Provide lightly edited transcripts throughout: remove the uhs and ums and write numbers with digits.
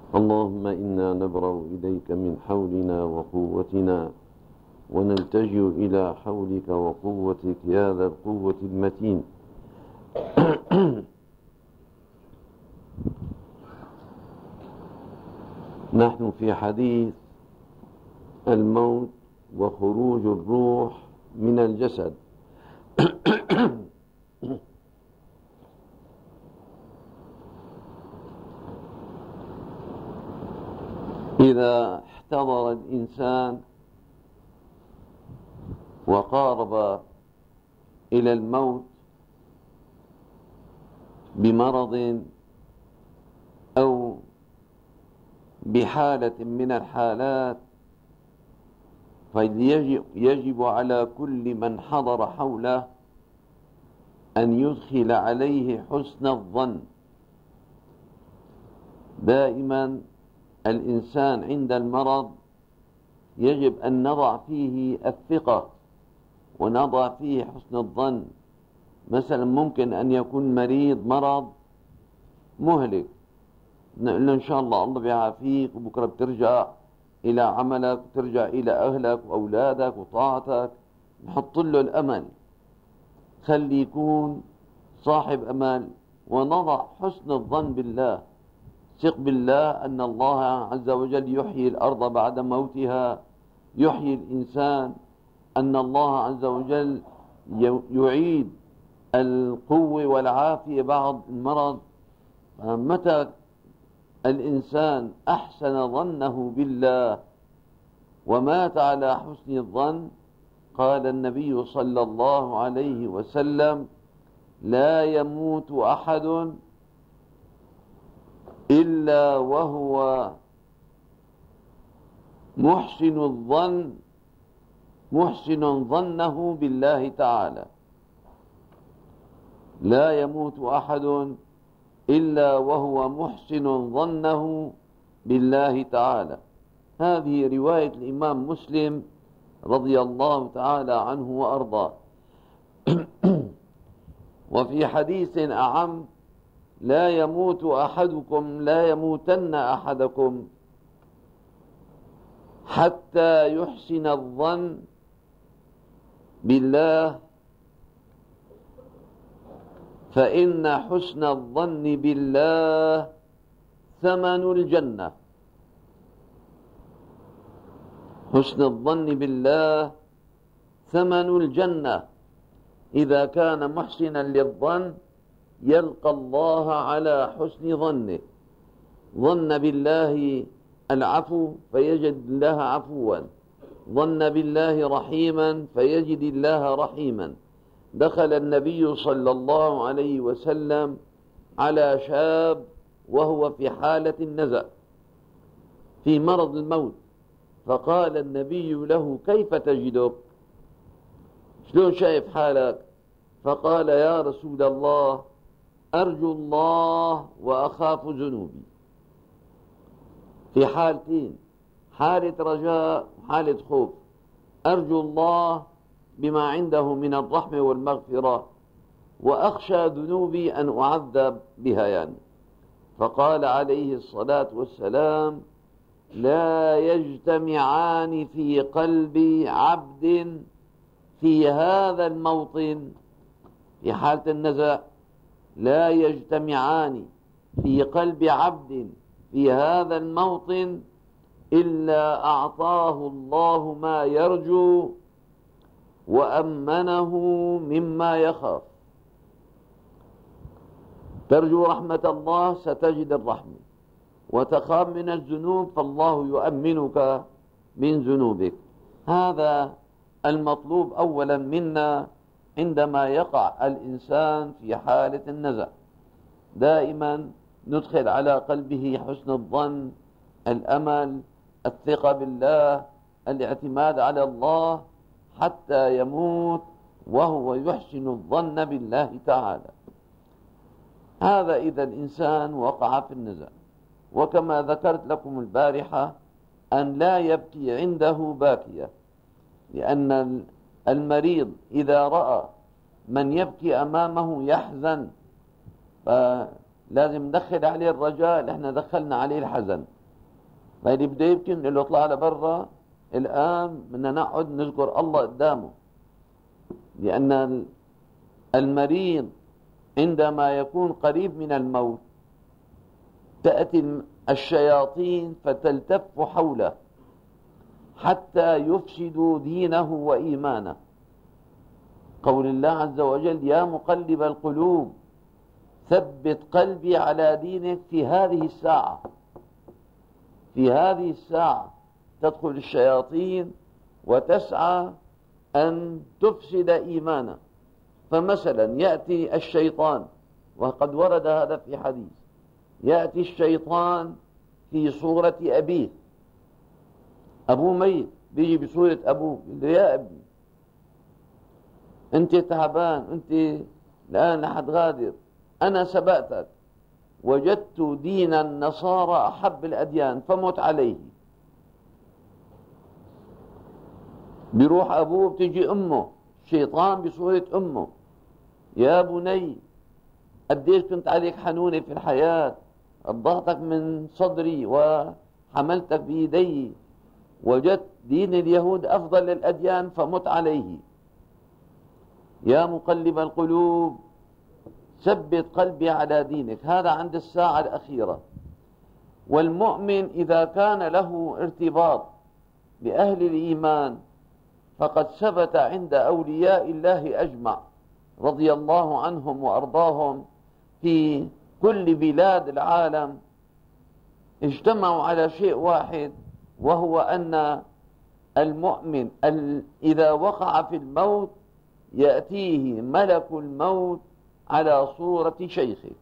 اللهم إنا نبرأ إليك من حولنا وقوتنا ونلتجئ إلى حولك وقوتك يا ذا القوة المتين. نحن في حديث الموت وخروج الروح من الجسد. إذا احتضر الإنسان وقارب إلى الموت بمرض أو بحالة من الحالات، فيجب على كل من حضر حوله أن يدخل عليه حسن الظن. دائما الإنسان عند المرض يجب أن نضع فيه الثقة ونضع فيه حسن الظن. مثلا ممكن أن يكون مريض مرض مهلك، نقول له إن شاء الله الله بيعافيك وبكرة بترجع إلى عملك وترجع إلى أهلك وأولادك وطاعتك، نحط له الأمل، خلي يكون صاحب أمل، ونضع حسن الظن بالله. ثق بالله أن الله عز وجل يحيي الأرض بعد موتها، يحيي الإنسان، أن الله عز وجل يعيد القوة والعافية بعد المرض. متى الإنسان أحسن ظنه بالله ومات على حسن الظن، قال النبي صلى الله عليه وسلم: لا يموت أحد إلا وهو محسن ظنه بالله تعالى. لا يموت أحد إلا وهو محسن ظنه بالله تعالى. هذه رواية الإمام مسلم رضي الله تعالى عنه وأرضاه. وفي حديث أعم: لا يموتن أحدكم حتى يحسن الظن بالله، فإن حسن الظن بالله ثمن الجنة. حسن الظن بالله ثمن الجنة. إذا كان محسنا للظن يلقى الله على حسن ظنه. ظن بالله العفو فيجد الله عفوا، ظن بالله رحيما فيجد الله رحيما. دخل النبي صلى الله عليه وسلم على شاب وهو في حالة النزع في مرض الموت، فقال النبي له: كيف تجدك؟ شلون شايف حالك؟ فقال: يا رسول الله، أرجو الله وأخاف ذنوبي. في حالتين: حالة رجاء وحالة خوف. أرجو الله بما عنده من الرحمة والمغفرة، وأخشى ذنوبي أن أعذب بها يعني. فقال عليه الصلاة والسلام: لا يجتمعان في قلب عبد في هذا الموطن، في حالة النزع، لا يجتمعان في قلب عبد في هذا الموطن إلا أعطاه الله ما يرجو وأمنه مما يخاف. ترجو رحمة الله ستجد الرحمة، وتخاف من الذنوب فالله يؤمنك من ذنوبك. هذا المطلوب أولا منا عندما يقع الإنسان في حالة النزع. دائما ندخل على قلبه حسن الظن، الأمل، الثقة بالله، الاعتماد على الله، حتى يموت وهو يحسن الظن بالله تعالى. هذا إذا الإنسان وقع في النزع. وكما ذكرت لكم البارحة أن لا يبكي عنده باكية، لأن المريض إذا رأى من يبكي أمامه يحزن، فلازم ندخل عليه الرجاء، نحن دخلنا عليه الحزن. فاللي بده يبكي بنقول له اطلع لبرا، الآن بدنا نقعد نذكر الله قدامه. لأن المريض عندما يكون قريب من الموت تأتي الشياطين فتلتف حوله حتى يفسدوا دينه وإيمانه. قول الله عز وجل: يا مقلب القلوب ثبت قلبي على دينك. في هذه الساعة، في هذه الساعة تدخل الشياطين وتسعى أن تفسد إيمانه. فمثلا يأتي الشيطان، وقد ورد هذا في حديث، يأتي الشيطان في صورة أبيه، أبوه ميت، بيجي بصورة أبوه يقول له: يا ابني أنت تعبان، أنت الآن حتغادر، أنا سبقتك، وجدت دين النصارى أحب الأديان فمت عليه. بيروح أبوه، بتجي أمه، الشيطان بصورة أمه: يا بني قديش كنت عليك حنونة في الحياة، أضعتك من صدري وحملتك بيدي، وجدت دين اليهود أفضل الأديان فمت عليه. يا مقلب القلوب ثبت قلبي على دينك. هذا عند الساعة الأخيرة. والمؤمن إذا كان له ارتباط بأهل الإيمان فقد ثبت عند أولياء الله أجمع رضي الله عنهم وأرضاهم في كل بلاد العالم، اجتمعوا على شيء واحد، وهو أن المؤمن إذا وقع في الموت يأتيه ملك الموت على صورة شيخه،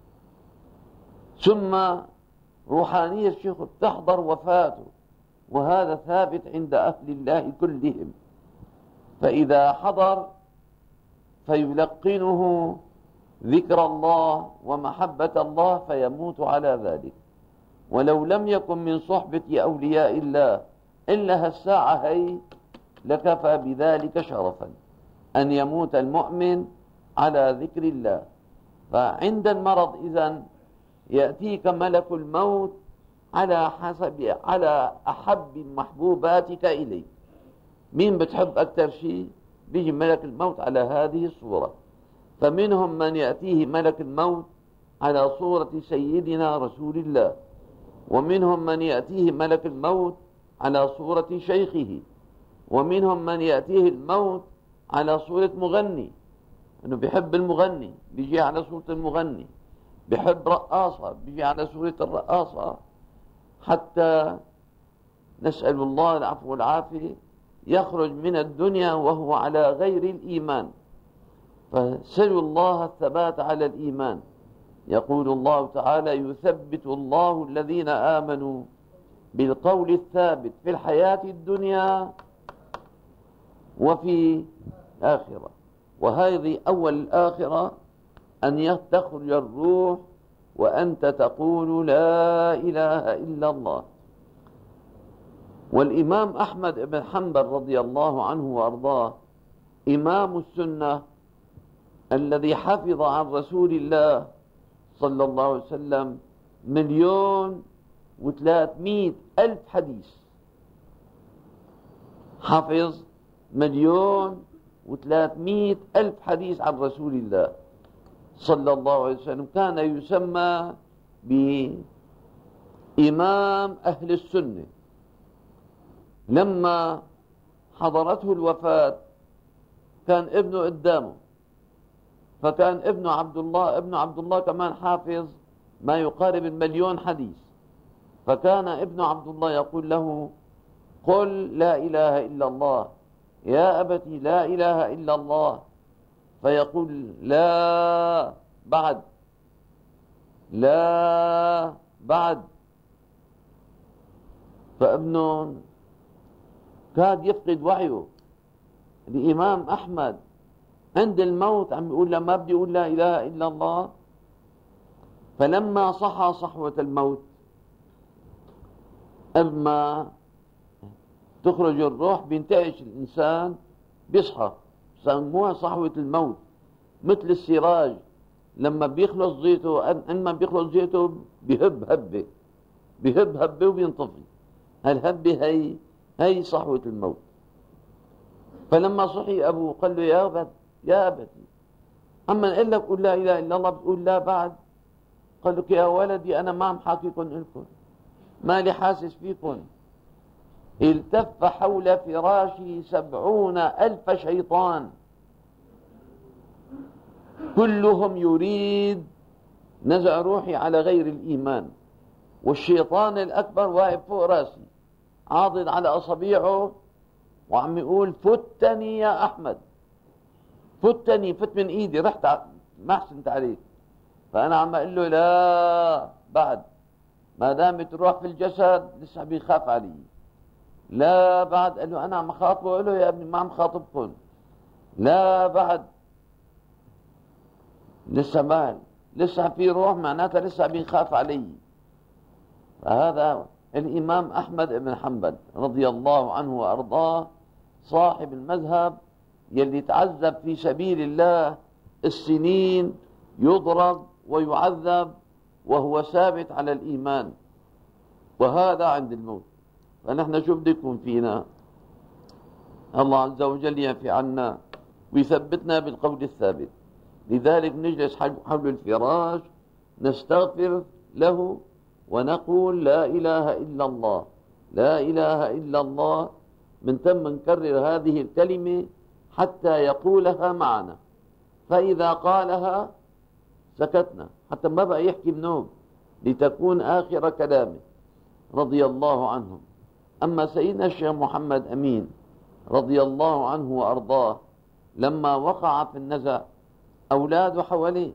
ثم روحانية الشيخ تحضر وفاته، وهذا ثابت عند أهل الله كلهم. فإذا حضر فيلقنه ذكر الله ومحبة الله فيموت على ذلك. ولو لم يكن من صحبة أولياء الله إلا هالساعة هي لكفى بذلك شرفا أن يموت المؤمن على ذكر الله. فعند المرض إذن يأتيك ملك الموت على أحب محبوباتك إليك. مين بتحب أكثر شيء؟ بيجي ملك الموت على هذه الصورة. فمنهم من يأتيه ملك الموت على صورة سيدنا رسول الله، ومنهم من يأتيه ملك الموت على صورة شيخه، ومنهم من يأتيه الموت على صورة مغني، انه بيحب المغني بيجي على صورة المغني، بيحب رقاصة بيجي على صورة الرقاصة، حتى نسأل الله العفو والعافية يخرج من الدنيا وهو على غير الإيمان. فسلوا الله الثبات على الإيمان. يقول الله تعالى: يثبت الله الذين آمنوا بالقول الثابت في الحياة الدنيا وفي الآخرة. وهذه أول الآخرة أن تخرج الروح وأنت تقول لا إله إلا الله. والإمام أحمد بن حنبل رضي الله عنه وأرضاه إمام السنة الذي حفظ عن رسول الله صلى الله عليه وسلم 1,300,000 حديث، حفظ 1,300,000 حديث عن رسول الله صلى الله عليه وسلم. كان يسمى بإمام أهل السنة. لما حضرته الوفاة كان ابنه قدامه، فكان ابن عبد الله كمان حافظ ما يقارب 1,000,000 حديث. فكان ابن عبد الله يقول له: قل لا إله إلا الله يا أبتي، لا إله إلا الله. فيقول: لا بعد، لا بعد. فابنه كاد يفقد وعيه. الإمام أحمد عند الموت عم يقول: لما بدي أقول لا إله إلا الله. فلما صحى صحوة الموت، قبل ما تخرج الروح بينتعش الإنسان، بيصحى، سموها صحوة الموت. مثل السراج لما بيخلص زيته، عندما بيخلص زيته بيهب هبة، بهب هبة وبينطفي. هالهبة هي صحوة الموت. فلما صحي أبوه قال له يا أبتي أما نقول لك قل لا إله إلا الله بتقول لا بعد؟ قال لك يا ولدي أنا ما عم حاكيكم لكم، مالي حاسس فيكم. التف حول فراشي 70,000 شيطان كلهم يريد نزع روحي على غير الإيمان، والشيطان الأكبر واقف فوق راسي عاضد على أصابيعه وعم يقول فتني يا أحمد، فتني، فت من إيدي، رحت ما حسنت عليك. فأنا عم أقول له لا بعد، ما دامت الروح في الجسد لسه بيخاف علي، لا بعد. قال له أنا عم خاطبه، قال له يا ابني ما عم خاطبكم، لا بعد، لسه في روح، معناتها لسه بيخاف علي. فهذا الإمام أحمد بن حنبل رضي الله عنه وأرضاه صاحب المذهب يلي تعذب في سبيل الله السنين، يضرب ويعذب وهو ثابت على الإيمان، وهذا عند الموت. فنحن شو بده يكون فينا؟ الله عز وجل يعفي عنا ويثبتنا بالقول الثابت. لذلك نجلس حول الفراش نستغفر له ونقول لا إله إلا الله، لا إله إلا الله، من ثم نكرر هذه الكلمة حتى يقولها معنا، فإذا قالها سكتنا حتى ما بقى يحكي بنوم، لتكون آخر كلامه رضي الله عنهم. أما سيدنا الشيخ محمد أمين رضي الله عنه وأرضاه لما وقع في النزع أولاده حواليه،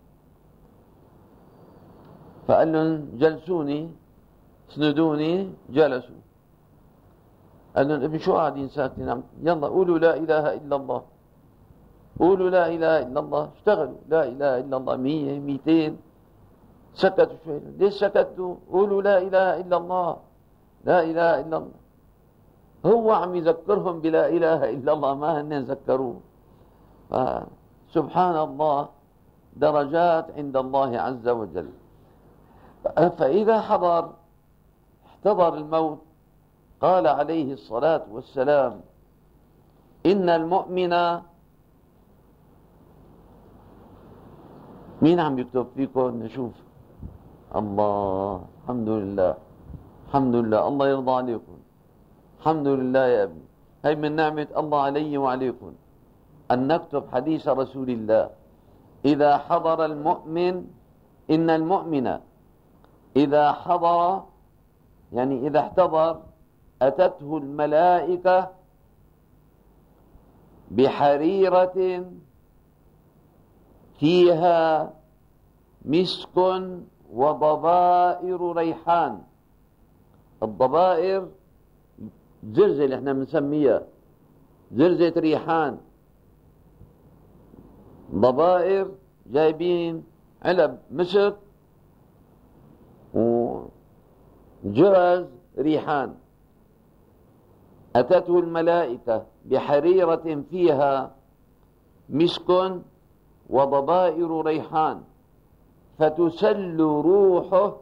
فقال لهم جلسوني، اسندوني، جلسوا. قال لهم ابن شو قاعدين ساكتين؟ يلا قولوا لا إله إلا الله، قولوا لا إله إلا الله. اشتغلوا لا إله إلا الله 100 200. سكتوا شوي، ليش سكتوا؟ قولوا لا إله إلا الله، لا إله إلا الله. هو عم يذكرهم بلا إله إلا الله، ما هن ذكروه. سبحان الله، درجات عند الله عز وجل. فإذا احتضر الموت قال عليه الصلاة والسلام إن المؤمن، مين عم يكتب فيكم نشوف؟ الله، الحمد لله، الحمد لله، الله يرضى عليكم، الحمد لله يا ابني. هي من نعمة الله علي وعليكم أن نكتب حديث رسول الله إذا حضر المؤمن، إن المؤمن إذا حضر، يعني إذا احتضر، أتته الملائكة بحريرة فيها مسك وضبائر ريحان. الضبائر زرزة اللي احنا بنسميها زرزة ريحان، ضبائر جايبين علب مسك وجرز ريحان. أتته الملائكة بحريرة فيها مسك وضبائر ريحان فتسل روحه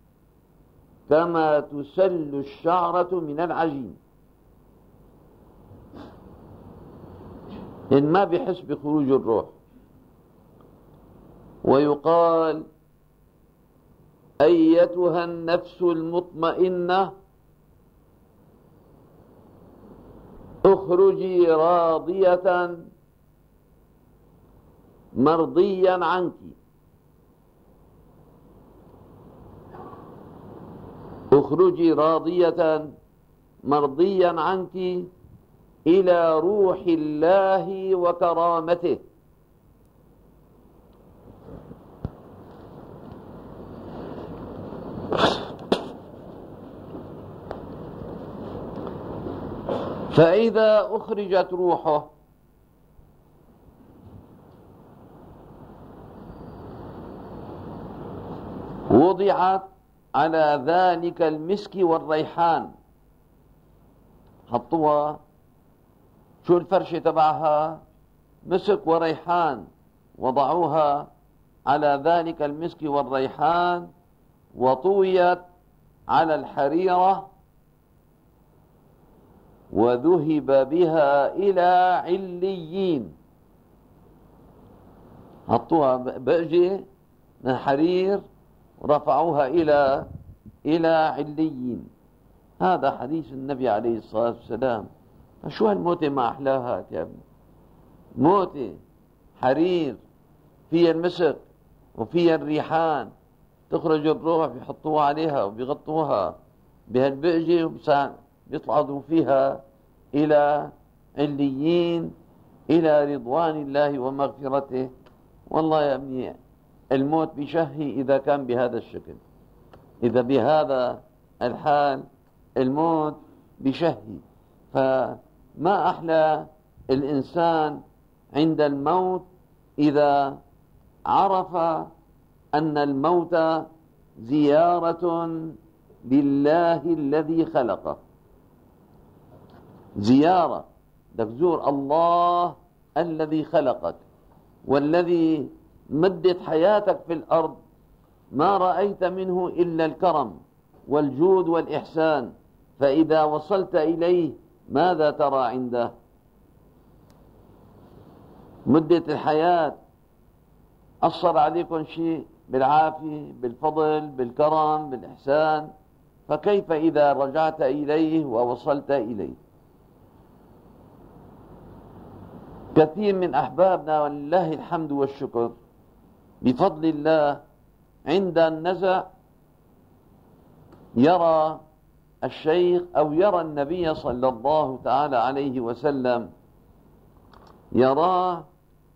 كما تسل الشعرة من العجين. إن ما بيحس بخروج الروح. ويقال أيتها النفس المطمئنة اخرجي راضية مرضيا عنك، اخرجي راضية مرضيا عنك إلى روح الله وكرامته. فإذا أخرجت روحه وضعت على ذلك المسك والريحان، حطوها، شو الفرشة تبعها؟ مسك وريحان، وضعوها على ذلك المسك والريحان وطويت على الحريرة وذهب بها إلى عليين. حطوها بأجة من حرير ورفعوها إلى عليين. هذا حديث النبي عليه الصلاة والسلام. شو هالموتة ما أحلاها يا ابني؟ موتة حرير فيها المسك وفيها الريحان، تخرج الروح بيحطوها عليها وبيغطوها بهالبئجة وبيصعدوا فيها إلى عليين إلى رضوان الله ومغفرته. والله يا ابني الموت بشهي إذا كان بهذا الشكل، إذا بهذا الحال الموت بشهي. فما أحلى الإنسان عند الموت إذا عرف أن الموت زيارة لله الذي خلقه، زيارة بدك تزور الله الذي خلقك والذي مدت حياتك في الأرض ما رأيت منه إلا الكرم والجود والإحسان، فإذا وصلت إليه ماذا ترى عنده؟ مدة الحياة أثر عليكم شيء بالعافية بالفضل بالكرم بالإحسان، فكيف إذا رجعت إليه ووصلت إليه؟ كثير من أحبابنا ولله الحمد والشكر بفضل الله عند النزع يرى الشيخ أو يرى النبي صلى الله تعالى عليه وسلم، يراه.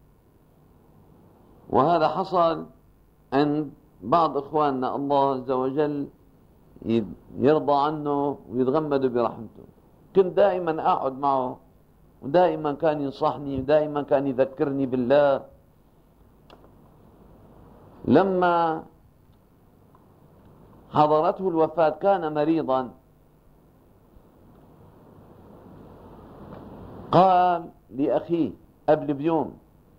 وهذا حصل عند بعض إخواننا الله عز وجل يرضى عنه ويتغمد برحمته. كنت دائما أقعد معه ودائما كان ينصحني ودائما كان يذكرني بالله. لما حضرته الوفاة كان مريضا، قال لأخيه قبل بيوم،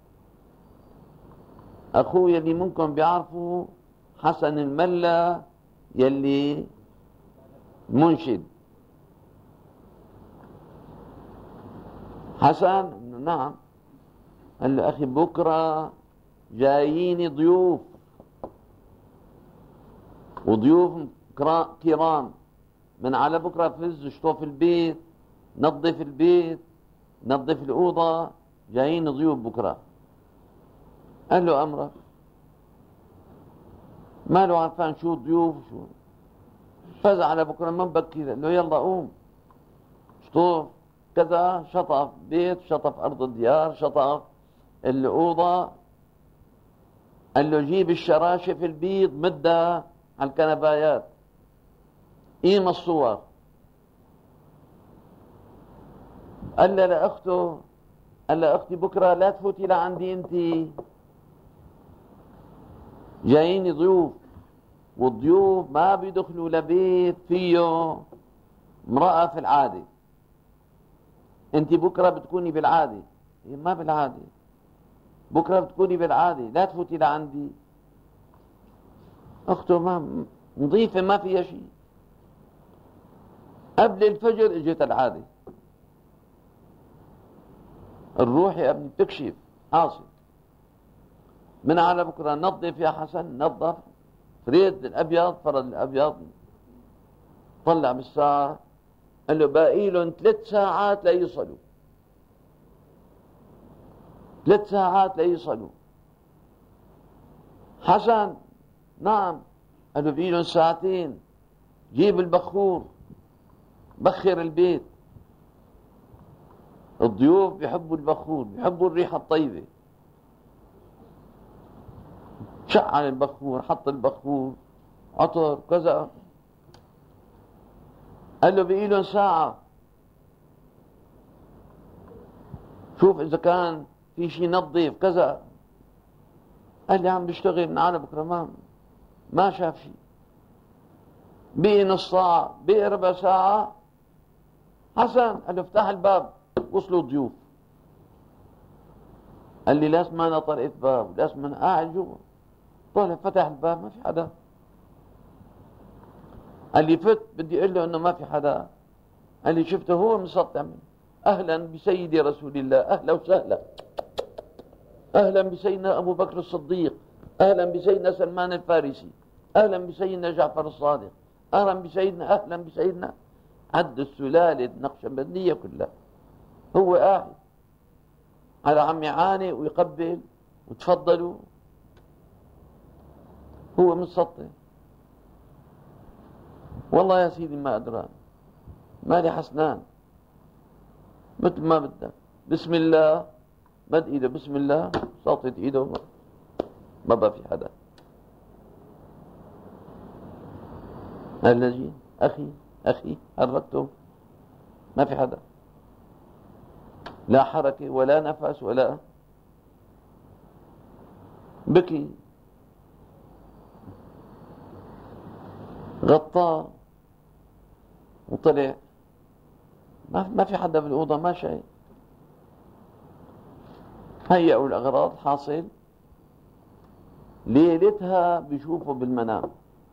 أخوه يلي منكم بيعرفوا حسن الملا يلي منشد، حسن نعم. قال له أخي بكرة جاييني ضيوف، وضيوف كرام، من على بكرة فز اشطف البيت، نظف البيت، نظف الأوضة، جايين ضيوف بكرة. قال له أمرك، ما له عرفان شو ضيوف شو. فزع على بكرة من بكير، قال له يلا قوم شطف كذا، شطف بيت، شطف أرض الديار، شطف الأوضة. قال له جيب الشراشف البيض مدها على الكنبايات، قيم الصور. قال له لأخته، قال له أختي بكرة لا تفوتي لعندي أنت، جاييني ضيوف، والضيوف ما بيدخلوا لبيت فيه امرأة في العادة. أنت بكرة بتكوني بالعادة، ما بالعادة، بكرة بتكوني بالعادة، لا تفوتي لعندي. أخته ما نظيفة ما فيها شيء. قبل الفجر اجت العادة، الروح يا ابني بتكشف حاصل. من على بكرة نظف يا حسن، نظف، فريد الأبيض، فرد الأبيض، طلع بالساعة، قال له باقي لهم 3 ساعات ليصلوا، 3 ساعات ليصلوا. حسن نعم. قال له باقي لهم 2 ساعتين، جيب البخور بخر البيت. الضيوف بيحبوا البخور، بيحبوا الريحة الطيبة. شعل البخور، حط البخور، عطر كذا. قال له بقي لهم 1 ساعة، شوف إذا كان في شيء نظيف كذا. قال لي عم بيشتغل من على بكرة ما شاف شيء. بقي نص ساعة، بقي ربع ساعة. حسن قال له افتح الباب، وصلوا ضيوف. قال لي لازم انا طرقت باب، لازم انا قاعد جوا. طلع فتح الباب ما في حدا. قال لي فت بدي اقول له انه ما في حدا. قال لي شفته هو مسطع منه. اهلا بسيدي رسول الله، اهلا وسهلا، اهلا بسيدنا ابو بكر الصديق، اهلا بسيدنا سلمان الفارسي، اهلا بسيدنا جعفر الصادق، اهلا بسيدنا عد السلاله النقشبنديه كلها. هو قاعد على عم يعاني ويقبل وتفضلوا، هو مسطع. والله يا سيدي ما أدران، مالي حسنان مثل ما بدك. بسم الله، مد ايده بسم الله، ساطت ايده، ما بقى في حدا. الذي اخي حركته، ما في حدا، لا حركة ولا نفس ولا. بكي، غطاه وطلع، ما في حدا بالأوضة، ما شيء. هيئوا الأغراض، حاصل ليلتها بيشوفوا بالمنام.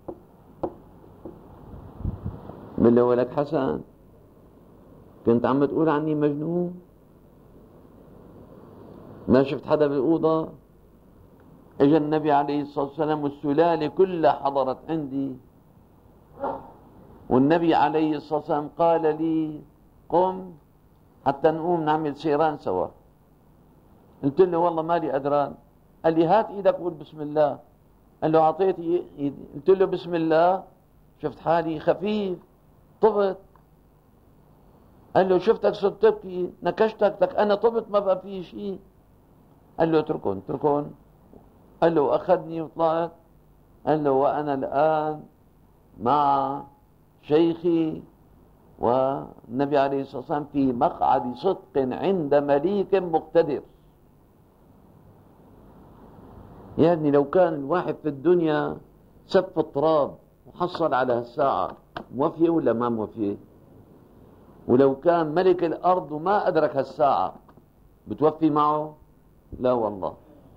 من له ولك حسن، كنت عم تقول عني مجنون؟ ما شفت حدا بالأوضة؟ اجى النبي عليه الصلاة والسلام والسلالة كلها حضرت عندي، والنبي عليه الصلاة والسلام قال لي قم حتى نقوم نعمل سيران سوا. قلت له والله مالي أدران. قال لي هات ايدك قول بسم الله. قال له اعطيتي ايدي، قلت له بسم الله، شفت حالي خفيف، طبت. قال له شفتك صرت تبكي، نكشتك، انا طبت ما بقى في شيء. قال له اتركون. قال له أخذني وطلعت. قال له وأنا الآن مع شيخي والنبي عليه الصلاة والسلام في مقعد صدق عند مليك مقتدر. يعني لو كان الواحد في الدنيا سف التراب وحصل على هالساعة، موفية ولا ما موفية؟ ولو كان ملك الأرض وما أدرك هالساعة، بتوفي معه؟ لا والله.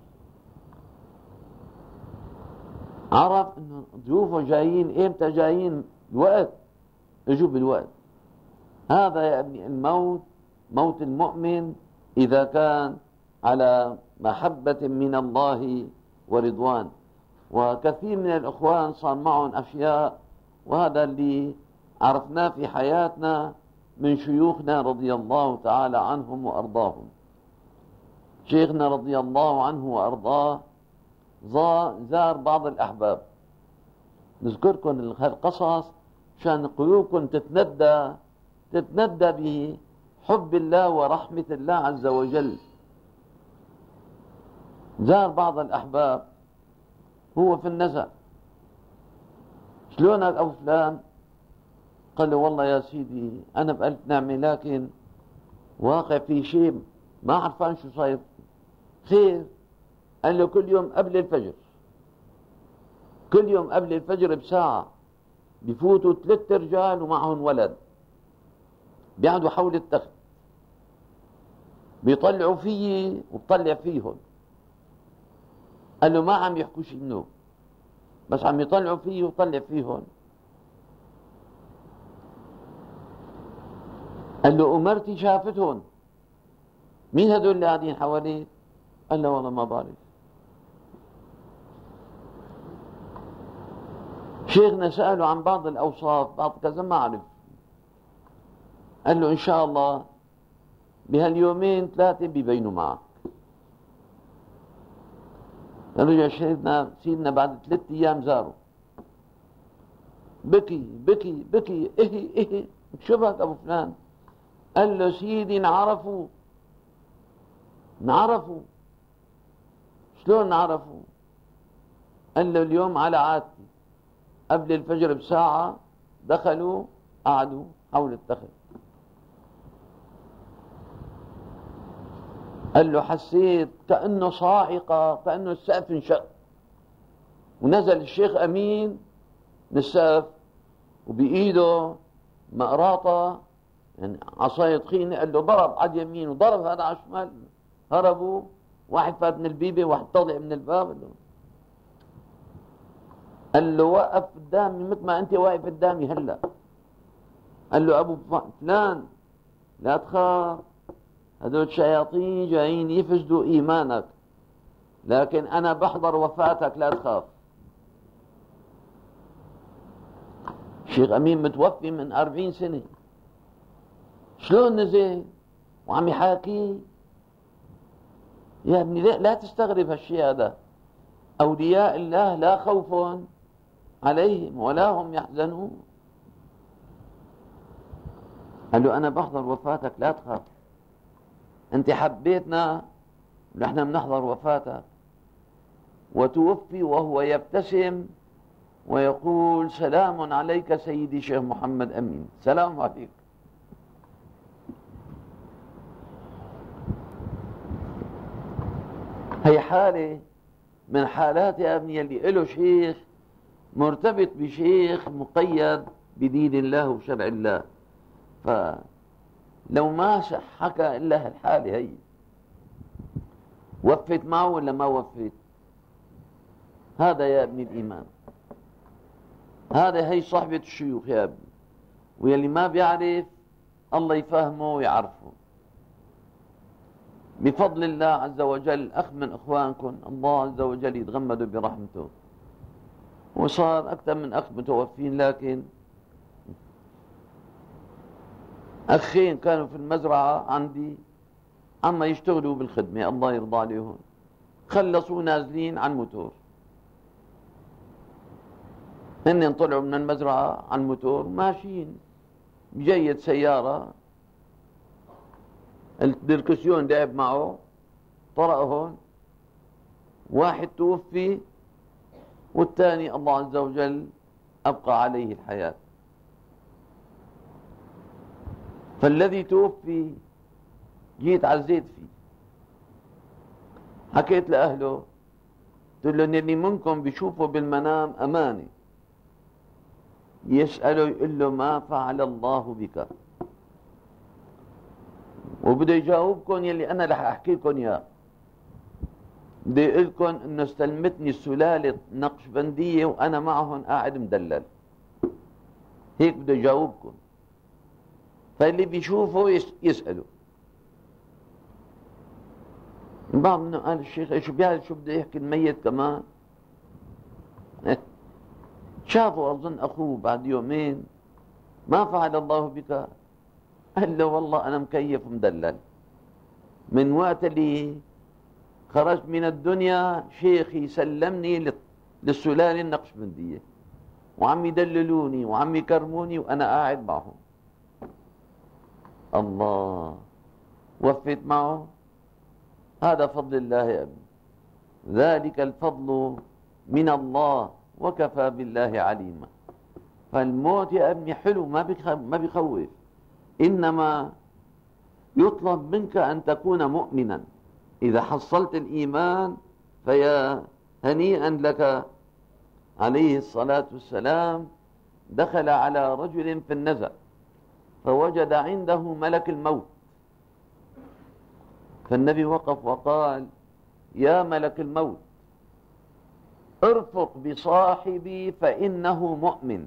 عرف انه ضيوفه جايين، امتى جايين؟ الوقت، اجوا بالوقت. هذا يا ابني الموت، موت المؤمن اذا كان على محبة من الله ورضوان. وكثير من الاخوان صار معهم اشياء، وهذا اللي عرفناه في حياتنا من شيوخنا رضي الله تعالى عنهم وارضاهم. شيخنا رضي الله عنه وارضاه زار بعض الأحباب. نذكركم هالقصص شان قلوبكم تتندى بحب الله ورحمة الله عز وجل. زار بعض الأحباب، هو في النزع، شلونك أبو فلان؟ قال له والله يا سيدي أنا بألف نعمة، لكن واقع في شيء ما عرفان شو صاير. خير؟ قال له كل يوم قبل الفجر بساعة بفوتوا 3 رجال ومعهم ولد، بيقعدوا حول التخت، بيطلعوا فيي وبطلع فيهم. قال له ما عم يحكوا شيء منه، بس عم يطلعوا فيي وطلع فيهم. قال له أمرتي شافتهم، مين هدول اللي قاعدين حواليه؟ قال له والله ما بعرف. شيخنا سأله عن بعض الأوصاف، بعض كذا، ما عرف. قال له إن شاء الله بهاليومين 3 بيبينوا معك. رجع سيدنا بعد 3 أيام زاره، بكي إيه شو بك أبو فلان؟ قال له سيدي انعرفوا. شلون انعرفوا؟ قال له اليوم على عادتي قبل الفجر بساعة دخلوا قعدوا حول التخت. قال له حسيت كأنه صاعقة، كأنه السقف انشق، ونزل الشيخ أمين من السقف وبإيده مقراطة، يعني عصاية طخينة. قال له ضرب على اليمين وضرب هذا على الشمال، هربوا. واحد فات من البيبة، واحد طلع من الباب. قال له وقف قدامي مثل ما أنت واقف قدامي هلا. قال له أبو فلان لا تخاف، هذول الشياطين جايين يفسدوا إيمانك، لكن أنا بحضر وفاتك لا تخاف. الشيخ أمين متوفي من 40 سنة، شلون نزل وعم يحاكي؟ يا ابني لا تستغرب هالشيء هذا. أولياء الله لا خوف عليهم ولا هم يحزنون. قال له أنا بحضر وفاتك لا تخاف، أنت حبيتنا ونحن بنحضر وفاتك. وتوفي وهو يبتسم ويقول سلام عليك سيدي شيخ محمد أمين، سلام عليك. هي حالة من حالات يا ابني اللي له شيخ مرتبط بشيخ مقيد بدين الله وشرع الله، فلو ما حكى إلا هالحالة هي وفت معه ولا ما وفت؟ هذا يا ابني الإيمان، هذا هي صحبة الشيوخ يا ابني. ويلي ما بيعرف الله يفهمه ويعرفه بفضل الله عز وجل. أخ من إخوانكم الله عز وجل يتغمد برحمته، وصار أكثر من أخ متوفين، لكن أخين كانوا في المزرعة عندي عما يشتغلوا بالخدمة الله يرضى عليهم، خلصوا نازلين عن موتور، هن طلعوا من المزرعة عن موتور ماشيين بجيد سيارة، الدركسيون لعب معه طرقهم، واحد توفي والثاني الله عز وجل أبقى عليه الحياة. فالذي توفي جيت عزيت فيه، حكيت لأهله قلت له اللي منكم بيشوفوا بالمنام أماني يسأله يقول له ما فعل الله بك، وبده يجاوبكم يلي أنا رح أحكي لكم إياه. بده يقول لكم إنه استلمتني السلالة نقشبندية وأنا معهم قاعد مدلل، هيك بده يجاوبكم. فاللي بيشوفه يسأله. بعض منهم قال الشيخ شو بيعرف شو بده يحكي الميت كمان. شافوا أظن أخوه بعد يومين ما فعل الله بك، قال له والله أنا مكيف مدلل من وقت اللي خرجت من الدنيا، شيخي سلمني للسلالة النقشبندية وعم يدللوني وعم يكرموني وأنا قاعد معهم. الله وفيت معه. هذا فضل الله يا ابني، ذلك الفضل من الله وكفى بالله عليما. فالموت يا ابني حلو ما بيخوف، إنما يطلب منك أن تكون مؤمنا. إذا حصلت الإيمان فيا هنيئا لك. عليه الصلاة والسلام دخل على رجل في النزع فوجد عنده ملك الموت، فالنبي وقف وقال يا ملك الموت ارفق بصاحبي فإنه مؤمن.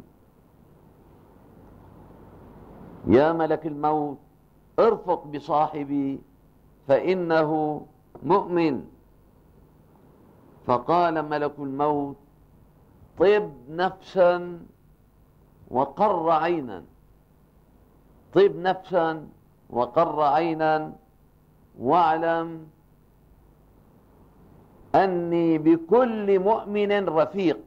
يا ملك الموت ارفق بصاحبي فإنه مؤمن. فقال ملك الموت طب نفسا وقر عينا، طب نفسا وقر عينا، واعلم أني بكل مؤمن رفيق.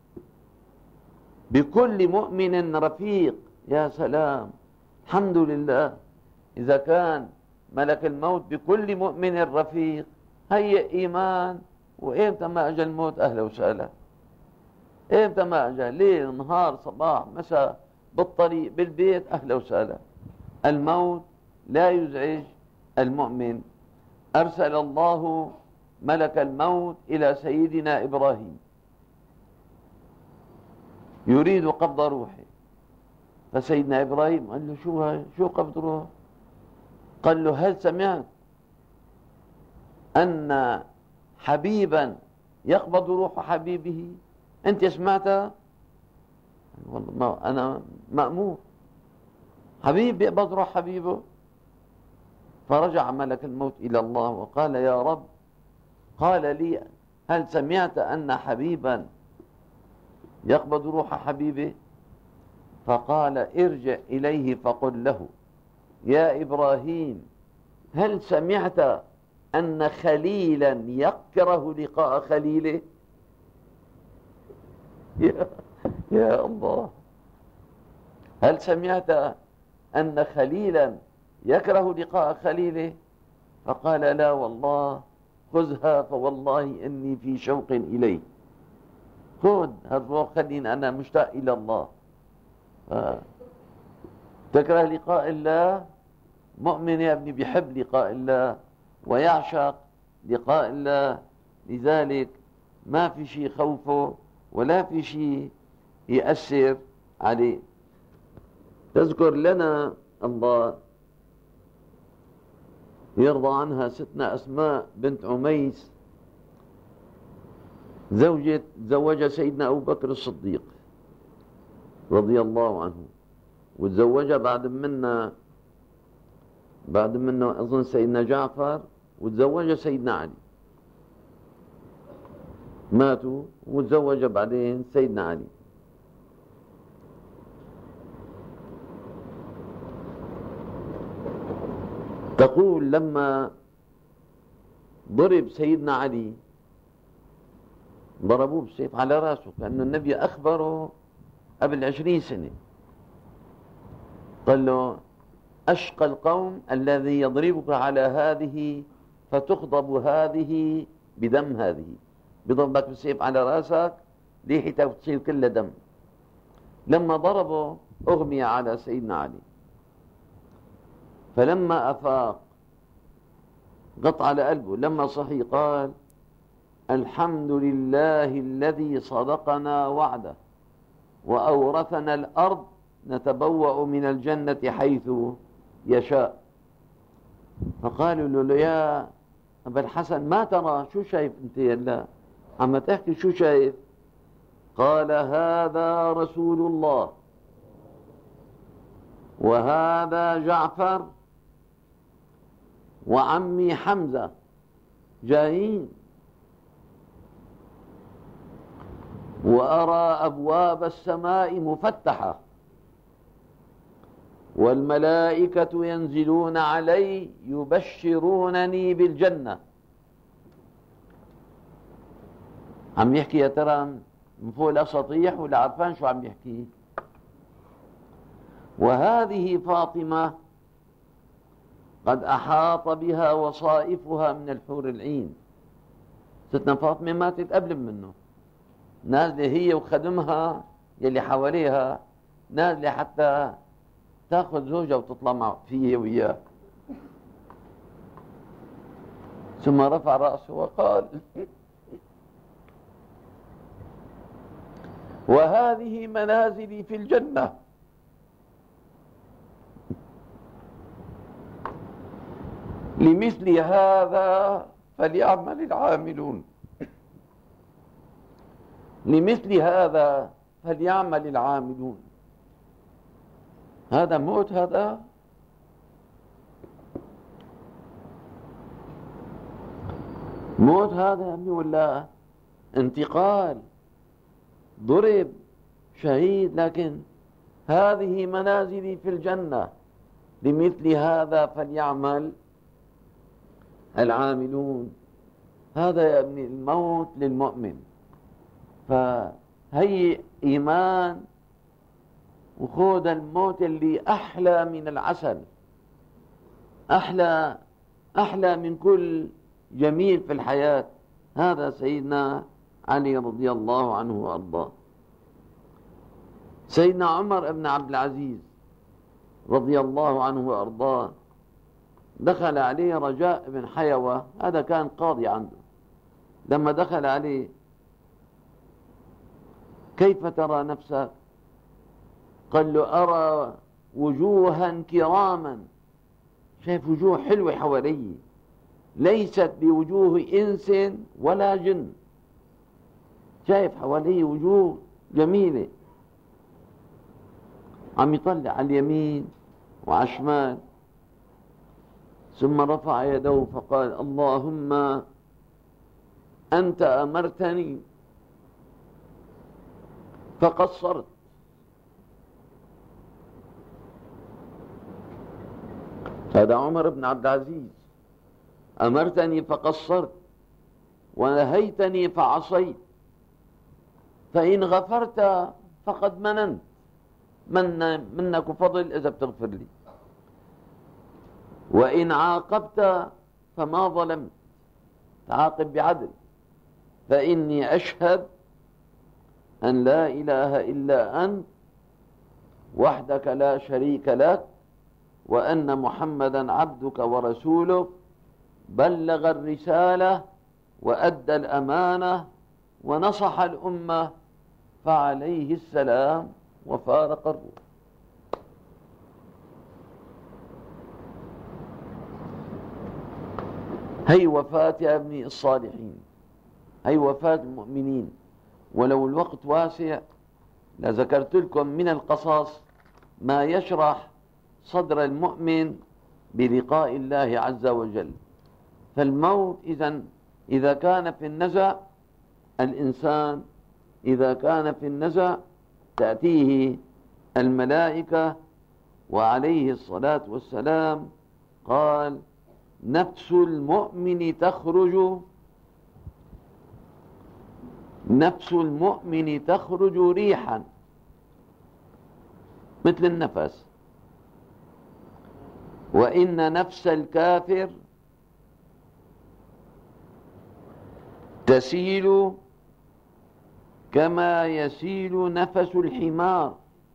بكل مؤمن رفيق. يا سلام، الحمد لله. إذا كان ملك الموت بكل مؤمن رفيق، هي إيمان. وإمتى ما أجى الموت أهلا وسهلا، إمتى ما أجى، ليل نهار صباح مساء، بالطريق بالبيت أهلا وسهلا. الموت لا يزعج المؤمن. أرسل الله ملك الموت إلى سيدنا إبراهيم يريد قبض روحه، فسيدنا إبراهيم قال له شو قبض روح؟ قال له هل سمعت أن حبيبا يقبض روح حبيبه؟ أنت سمعتها؟ والله ما أنا مأمور. حبيب بيقبض روح حبيبه. فرجع ملك الموت إلى الله وقال يا رب، قال لي هل سمعت أن حبيبا يقبض روح حبيبه؟ فقال ارجع إليه فقل له يا إبراهيم هل سمعت أن خليلا يكره لقاء خليله؟ يا الله، هل سمعت أن خليلا يكره لقاء خليله؟ فقال لا والله، خذها فوالله إني في شوق إليه. خذ هالروح، خليني أنا مشتاق إلى الله. تكره لقاء الله؟ مؤمن يا ابني بيحب لقاء الله ويعشق لقاء الله، لذلك ما في شيء خوفه ولا في شيء يأثر عليه. تذكر لنا الله يرضى عنها ستنا أسماء بنت عميس زوج سيدنا أبو بكر الصديق رضي الله عنه، وتزوجها بعد منا أظن سيدنا جعفر، وتزوجها سيدنا علي، ماتوا وتزوج بعدين سيدنا علي. تقول لما ضرب سيدنا علي ضربوه بالسيف على راسه، كأن النبي أخبره قبل 20 سنة، قال له أشقى القوم الذي يضربك على هذه فتخضب هذه بدم هذه، بضربك بالسيف على راسك ليحتك تصير كلها دم. لما ضربه أغمي على سيدنا علي، فلما أفاق قطع على قلبه، لما صحي قال الحمد لله الذي صدقنا وعده وأورثنا الأرض نتبوأ من الجنة حيث يشاء. فقالوا له يا أبا الحسن ما ترى، شو شايف أنت يلا عم تحكي، شو شايف؟ قال هذا رسول الله وهذا جعفر وعمي حمزة جايين، وأرى أبواب السماء مفتحة والملائكة ينزلون علي يبشرونني بالجنة. عم يحكي يا ترى من فوق الأساطيح ولا عرفان شو عم يحكي؟ وهذه فاطمة قد أحاط بها وصائفها من الحور العين. ستنا فاطمة ماتت قبل منه، نازلة هي وخدمها يلي حواليها، نازلة حتى تأخذ زوجها وتطلع فيه وياه. ثم رفع رأسه وقال وهذه منازلي في الجنة، لمثل هذا فليعمل العاملون، لمثل هذا فليعمل العاملون. هذا موت، هذا موت هذا يا ابني ولا انتقال؟ ضرب شهيد، لكن هذه منازلي في الجنة لمثل هذا فليعمل العاملون. هذا يا ابني الموت للمؤمن. فهي إيمان، وخذ الموت اللي أحلى من العسل، أحلى من كل جميل في الحياة. هذا سيدنا علي رضي الله عنه وأرضاه. سيدنا عمر بن عبد العزيز رضي الله عنه وأرضاه دخل عليه رجاء بن حيوة، هذا كان قاضي عنده. لما دخل عليه كيف ترى نفسك؟ قال له أرى وجوها كراما، شايف وجوه حلوة حوالي، ليست بوجوه إنس ولا جن. شايف حواليه وجوه جميلة، عم يطلع على اليمين وعلى الشمال، ثم رفع يده فقال: اللهم أنت أمرتني فقصرت، هذا عمر بن عبد العزيز، أمرتني فقصرت ونهيتني فعصيت، فإن غفرت فقد مننت، منك فضل إذا بتغفر لي، وإن عاقبت فما ظلمت، تعاقب بعدل، فإني أشهد أن لا إله إلا أنت وحدك لا شريك لك، وأن محمدا عبدك ورسولك، بلغ الرسالة وأدى الأمانة ونصح الأمة، فعليه السلام وفارق الروح. هي وفاة يا ابني الصالحين، هي وفاة المؤمنين. ولو الوقت واسع لذكرت لكم من القصص ما يشرح صدر المؤمن بلقاء الله عز وجل. فالموت إذا كان في النزع، الإنسان إذا كان في النزع تأتيه الملائكة، وعليه الصلاة والسلام قال: نفس المؤمن تخرج ريحا مثل النفس، وإن نفس الكافر تسيل كما يسيل نفس الحمار.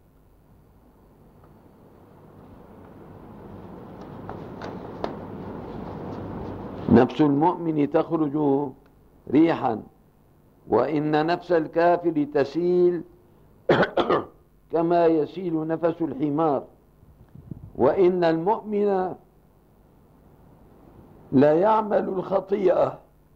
نفس المؤمن تخرج ريحا، وإن نفس الكافر تسيل كما يسيل نفس الحمار، وإن المؤمن لا يعمل الخطيئة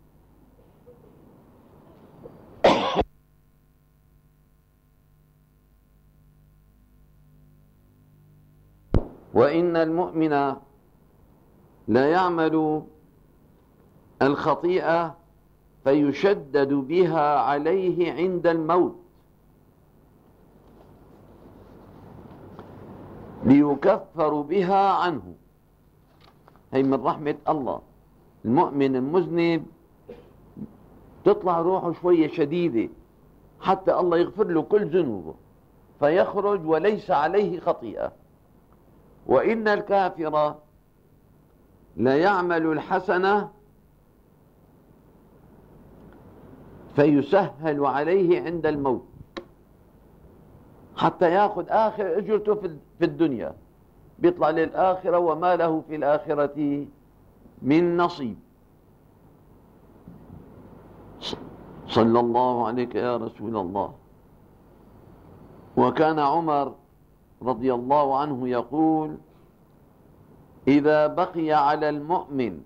وإن المؤمن لا يعمل الخطيئة فيشدد بها عليه عند الموت ليكفر بها عنه. هي من رحمة الله. المؤمن المذنب تطلع روحه شوية شديدة حتى الله يغفر له كل ذنوبه فيخرج وليس عليه خطيئة. وإن الكافر لا يعمل الحسنة فيسهل عليه عند الموت حتى يأخذ آخر أجرته في الدنيا، بيطلع للآخرة وما له في الآخرة من نصيب. صلى الله عليك يا رسول الله. وكان عمر رضي الله عنه يقول: إذا بقي على المؤمن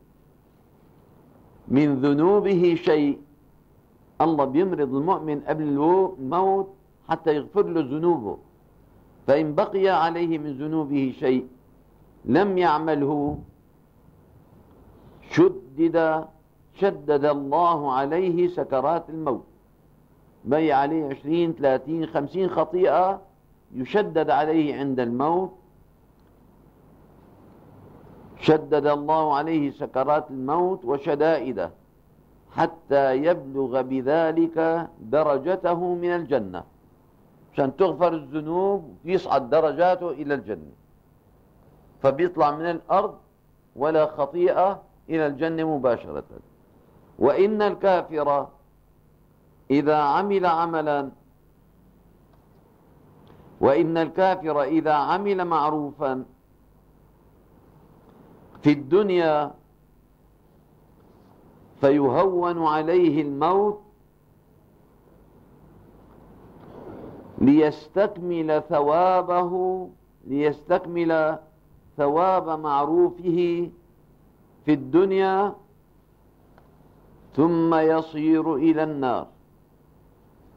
من ذنوبه شيء، الله بيمرض المؤمن قبل الموت حتى يغفر له ذنوبه، فإن بقي عليه من ذنوبه شيء لم يعمله شدد الله عليه سكرات الموت. بقي عليه 20 30 50 خطيئة يشدد عليه عند الموت، شدد الله عليه سكرات الموت وشدائده حتى يبلغ بذلك درجته من الجنة، عشان تغفر الذنوب يصعد درجاته إلى الجنة، فبيطلع من الأرض ولا خطيئة إلى الجنة مباشرة. وإن الكافر إذا عمل معروفا في الدنيا فيهون عليه الموت ليستكمل ثواب معروفه في الدنيا، ثم يصير إلى النار.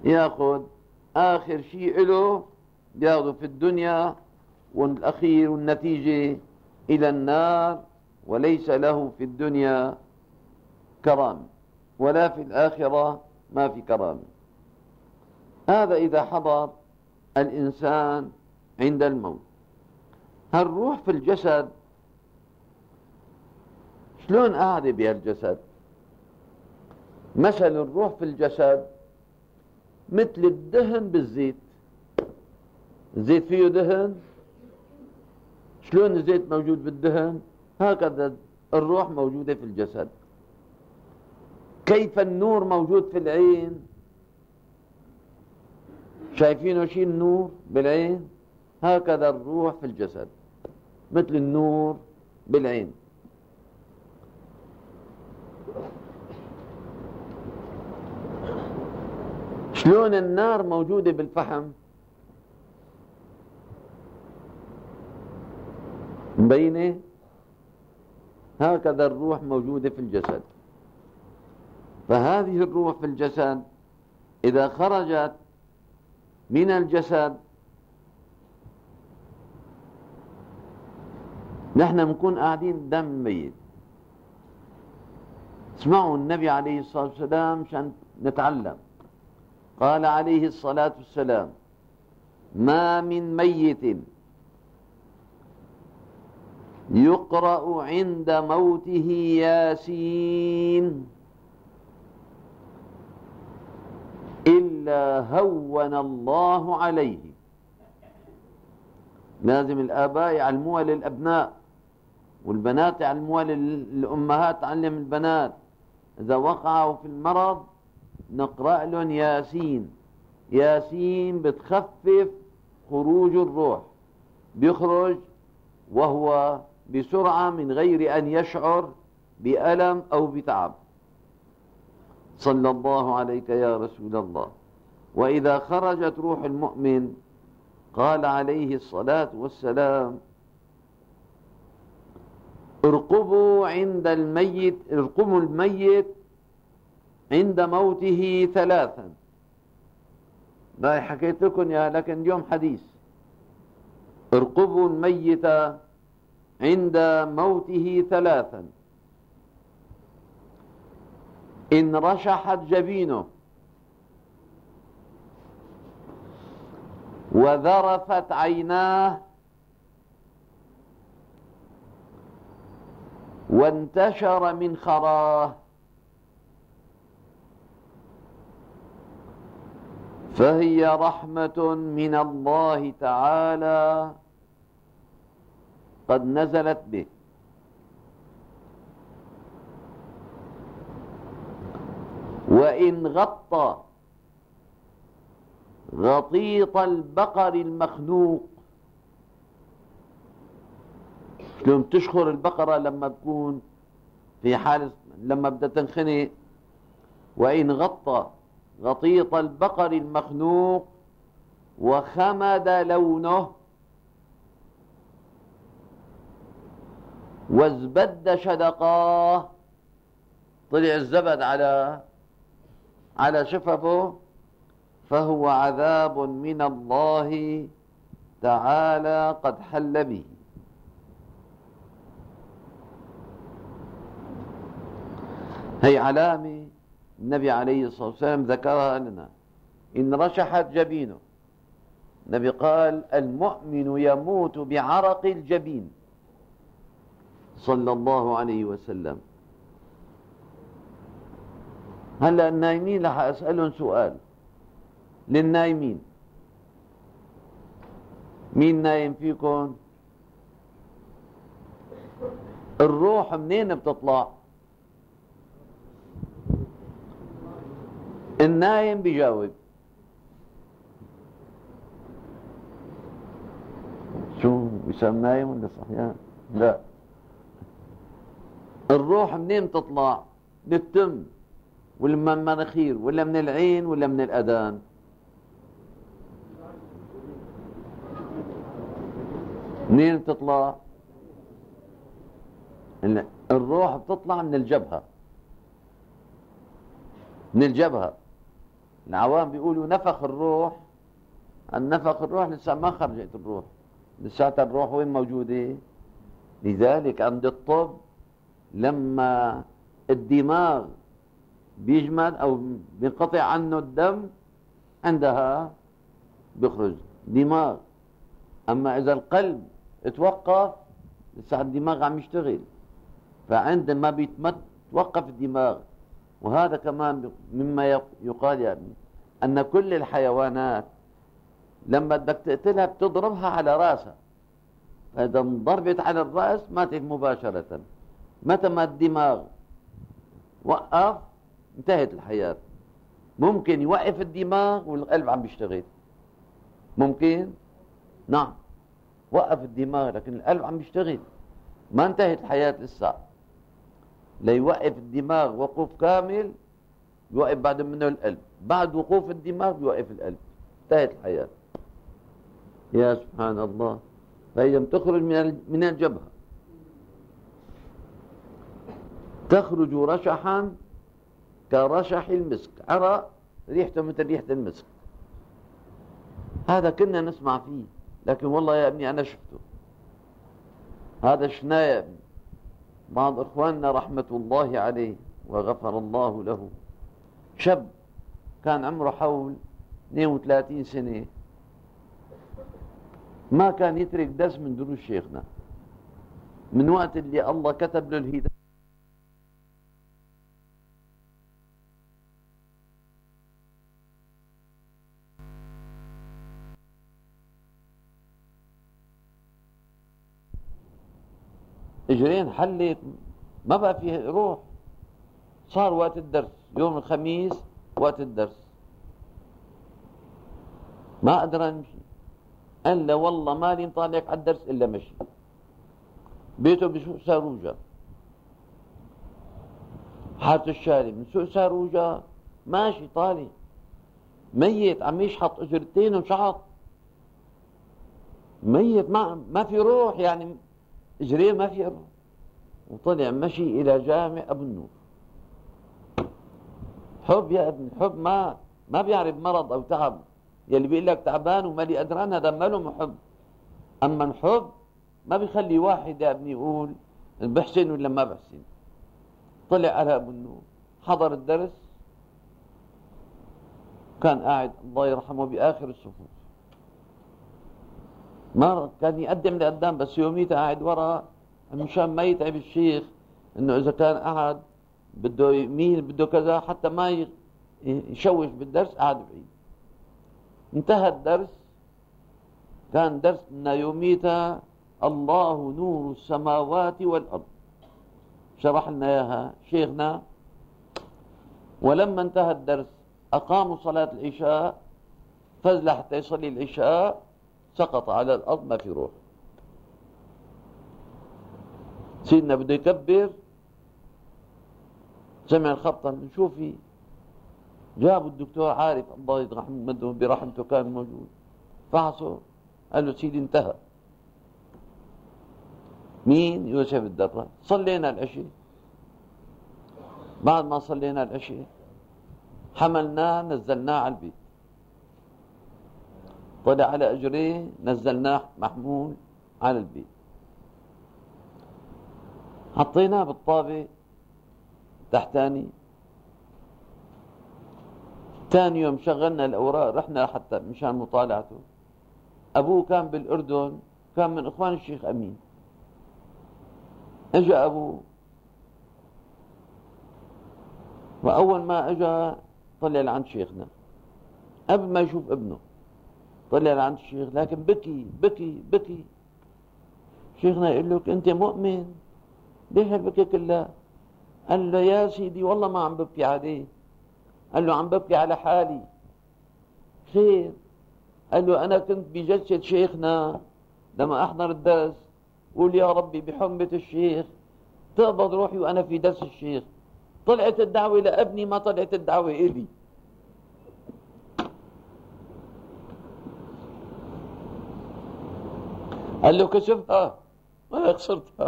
ياخذ آخر شيء له ياخذه في الدنيا، والأخير والنتيجة إلى النار، وليس له في الدنيا كرامة ولا في الآخرة ما في كرامة. هذا إذا حضر الإنسان عند الموت. هالروح في الجسد شلون قاعدة بهالجسد؟ مثل الروح في الجسد مثل الدهن بالزيت. الزيت فيه دهن، شلون الزيت موجود بالدهن؟ هكذا الروح موجودة في الجسد. كيف النور موجود في العين؟ شايفينه شيء النور بالعين؟ هكذا الروح في الجسد مثل النور بالعين. شلون النار موجودة بالفحم؟ مبينة؟ هكذا الروح موجودة في الجسد. فهذه الروح في الجسد إذا خرجت من الجسد نحن بنكون قاعدين قدام الميت. اسمعوا النبي عليه الصلاة والسلام عشان نتعلم. قال عليه الصلاة والسلام: ما من ميت يقرأ عند موته ياسين إلا هون الله عليه. لازم الآباء يعلموها للأبناء، والبنات يعلموها للأمهات تعلم البنات. إذا وقعوا في المرض نقرأ لهم ياسين. ياسين بتخفف خروج الروح، بيخرج وهو بسرعة من غير أن يشعر بألم أو بتعب. صلى الله عليك يا رسول الله. وإذا خرجت روح المؤمن قال عليه الصلاة والسلام: ارقبوا الميت عند موته ثلاثا. لا حكيت لكم يا لكن اليوم حديث. ارقبوا الميت عند موته ثلاثا: إن رشحت جبينه، وذرفت عيناه، وانتشر من خراه، فهي رحمة من الله تعالى قد نزلت به. وإن غطى غطيط البقر المخنوق، شلون تشخر البقرة لما تكون في حال لما بدها تنخنق. وإن غطى غطيط البقر المخنوق وخمد لونه وازبد شدقاه، طلع الزبد على شففه، فهو عذاب من الله تعالى قد حل به. هي علامة النبي عليه الصلاة والسلام ذكرها لنا. إن رشحت جبينه، النبي قال: المؤمن يموت بعرق الجبين، صلى الله عليه وسلم. هلأ النايمين رح أسألهم سؤال للنايمين. مين نايم فيكم؟ الروح منين بتطلع؟ النايم بيجاوب. شو وسام نايم ولا صحيان؟ لا. الروح منين تطلع؟ من التم ولا من المناخير ولا من العين ولا من الأذان؟ منين بتطلع؟ الروح بتطلع من الجبهة، من الجبهة. العوام بيقولوا نفخ الروح، النفخ الروح لسه ما خرجت الروح، لسه الروح وين موجودة؟ لذلك عند الطب لما الدماغ بيجمد أو بينقطع عنه الدم عندها بيخرج دماغ. أما إذا القلب اتوقف لسه الدماغ عم يشتغل، فعندما بيتوقف الدماغ. وهذا كمان مما يقال يا ابني أن كل الحيوانات لما بدك تقتلها بتضربها على راسها، فإذا انضربت على الرأس ماتت مباشرة. متى ما الدماغ وقف انتهت الحياة. ممكن يوقف الدماغ والقلب عم بيشتغل، ممكن، نعم، وقف الدماغ لكن القلب عم بيشتغل، ما انتهت الحياة لسه. ليوقف الدماغ وقوف كامل يوقف بعد منه القلب، بعد وقوف الدماغ يوقف القلب، انتهت الحياة. يا سبحان الله. فهي تخرج من الجبهة، تخرج رشحا كرشح المسك، عرق ريحته مثل ريحة المسك. هذا كنا نسمع فيه، لكن والله يا ابني أنا شفته. هذا شنايا يا ابني. بعض إخواننا رحمة الله عليه وغفر الله له، شاب كان عمره حول 32 سنة، ما كان يترك درس من دروس شيخنا من وقت اللي الله كتب له الهداية. اجرين حلت، ما بقى فيه روح. صار وقت الدرس يوم الخميس، وقت الدرس ما قدر امشي، قال له والله مالي نطالعك على الدرس الا مشي. بيته بسوق ساروجا، حارة الشارع من سوق ساروجا ماشي طالع ميت، عم يشحط اجرتين وشحط ميت، ما في روح يعني، اجرين ما في روح. وطلع مشي الى جامع ابو النور. حب يا ابني، حب ما بيعرف مرض او تعب. يلي بيقول لك تعبان ومالي قدران هذا ما له محب. اما الحب ما بيخلي واحد يا ابني يقول بحسن ولا ما بحسن. طلع على ابو النور، حضر الدرس، كان قاعد الله يرحمه باخر الصفوف، ما كان يقدم لقدام، بس يوميته قاعد ورا مشان ما يتعب الشيخ، انه اذا كان قعد بده يميل بده كذا حتى ما يشوش بالدرس، قعد بعيد. انتهى الدرس، كان درسنا يوميتها الله نور السماوات والأرض، شرح لنا اياها شيخنا. ولما انتهى الدرس أقاموا صلاة العشاء، فزل حتى يصلي العشاء، سقط على الأرض ما في روح. سيدنا بده يكبر، سمع الخبطة، شوفي، جابوا الدكتور عارف الله يرحمه برحمته كان موجود، فحصه قال له سيدي انتهى. مين؟ يوسف الدرة. صلينا العشاء، بعد ما صلينا العشاء حملناه نزلناه على البيت، طلع على اجريه نزلناه محمول على البيت، حطيناه بالطابة تحتاني. ثاني يوم شغلنا الأوراق، رحنا حتى مشان مطالعته. أبوه كان بالأردن، كان من إخوان الشيخ أمين. اجى أبوه، وأول ما اجى طلع لعند شيخنا، قبل ما يشوف ابنه طلع لعند الشيخ، لكن بكي بكي بكي. شيخنا يقول له أنت مؤمن؟ ليش هالبكي كلها؟ قال له يا سيدي والله ما عم ببكي عليه. قال له عم ببكي على حالي. خير؟ قال له أنا كنت بجلسة شيخنا لما أحضر الدرس قول يا ربي بحرمة الشيخ تقبض روحي وأنا في درس الشيخ. طلعت الدعوة لابني، ما طلعت الدعوة إلي. قال له كشفتها ما خسرتها.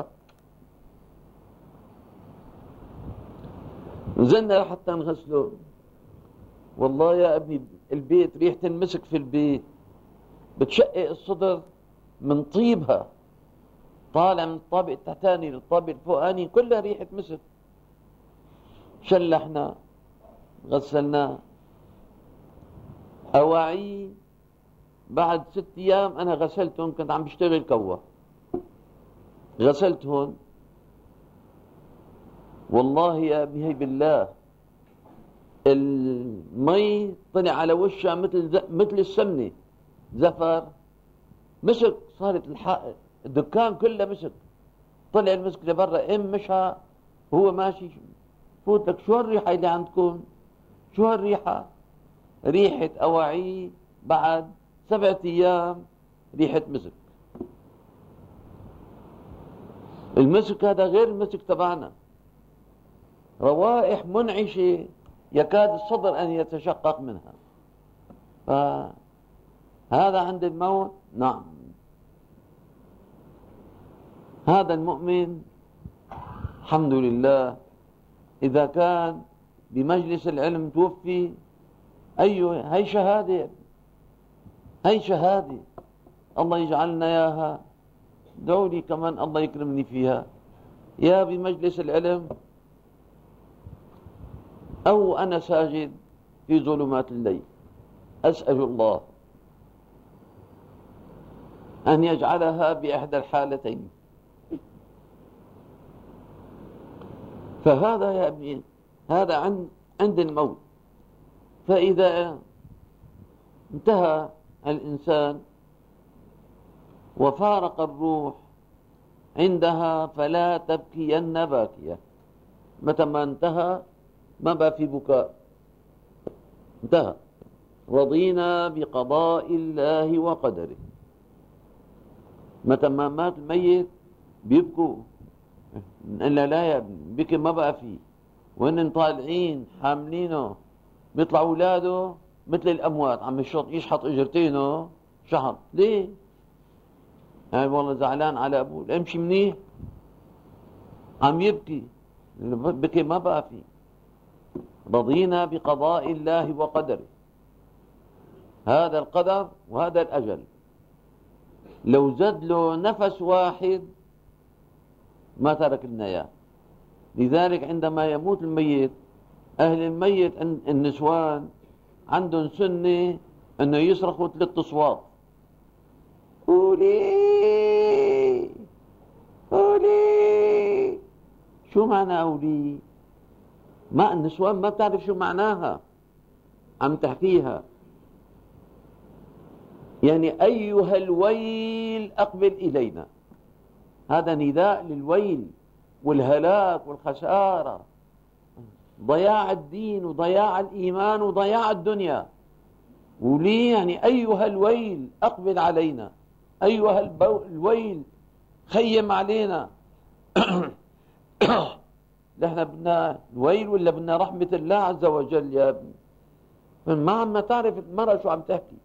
نزلنا حتى نغسله، والله يا ابني البيت ريحة المسك في البيت بتشقق الصدر من طيبها، طالع من الطابق التحتاني للطابق الفوقاني كلها ريحة مسك. شلحنا، غسلناه، أواعي بعد 6 أيام أنا غسلتهم، كنت عم بشتغل كوة، غسلتهم والله يا ابني هي بالله المي طلع على وشها مثل السمنة، زفر، مسك، صارت الدكان كله مسك، طلع المسك لبرا، مشى هو ماشي، فوت لك شو هالريحة اللي عندكم؟ شو هالريحة؟ ريحة أواعي بعد 7 أيام، ريحة مسك. المسك هذا غير المسك تبعنا، روائح منعشة يكاد الصدر أن يتشقق منها. فهذا عند الموت. نعم، هذا المؤمن الحمد لله إذا كان بمجلس العلم توفي، أيوه هي شهادة، هي شهادة، الله يجعلنا ياها، ادعوا لي كمان الله يكرمني فيها، يا بمجلس العلم أو أنا ساجد في ظلمات الليل أسأل الله أن يجعلها بإحدى الحالتين. فهذا يا ابني هذا عند الموت. فإذا انتهى الإنسان وفارق الروح عندها فلا تبكين باكية. متى ما انتهى ما بقى في بكاء، انتهى، رضينا بقضاء الله وقدره. متى ما مات الميت بيبكوا، إلا لا يا ابني بكي ما بقى فيه، وإن طالعين حاملينه بيطلع أولاده مثل الأموات، عم يشحط إجرتينه شحط. ليه؟ يعني والله زعلان على أبوه، امشي منيح، عم يبكي، بكي ما بقى فيه. رضينا بقضاء الله وقدره، هذا القدر وهذا الأجل، لو زاد له نفس واحد ما ترك لنا اياه. لذلك عندما يموت الميت، أهل الميت النسوان عندهم سنة أنه يصرخوا 3 أصوات، قولي قولي. شو معنى قولي؟ ما النسوان ما بتعرف شو معناها، عم تحكيها يعني أيها الويل أقبل إلينا، هذا نداء للويل والهلاك والخسارة، ضياع الدين وضياع الإيمان وضياع الدنيا. وليه يعني أيها الويل أقبل علينا، أيها الويل خيم علينا. نحن بدنا الويل ولا بدنا رحمة الله عز وجل يا ابني؟ ما عم تعرف المرأة شو عم تحكي.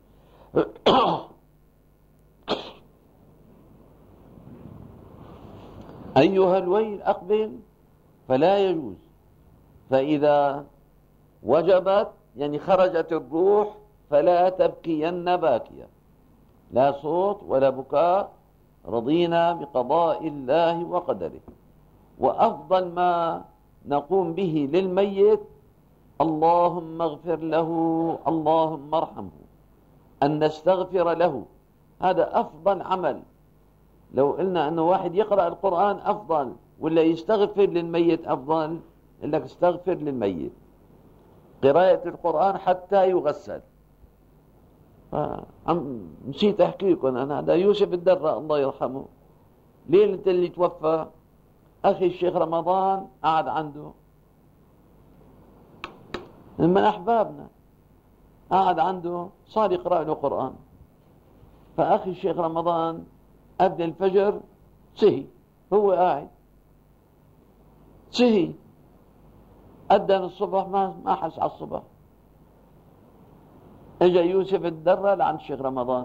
أيها الويل أقبل، فلا يجوز. فإذا وجبت يعني خرجت الروح فلا تبكين باكية، لا صوت ولا بكاء، رضينا بقضاء الله وقدره. وأفضل ما نقوم به للميت اللهم اغفر له، اللهم ارحمه، أن نستغفر له، هذا أفضل عمل. لو قلنا أنه واحد يقرأ القرآن أفضل ولا يستغفر للميت أفضل، لك استغفر للميت، قراءة القرآن حتى يغسل. نسيت أحكي لكم أنا، هذا يوسف الدراء الله يرحمه، ليلة اللي توفى أخي الشيخ رمضان قعد عنده، من أحبابنا، قعد عنده صار يقرأ له قرآن. فأخي الشيخ رمضان قبل الفجر سهي، هو قاعد سهي، أذن الصبح ما حس على الصبح. اجا يوسف الدرة لعند الشيخ رمضان،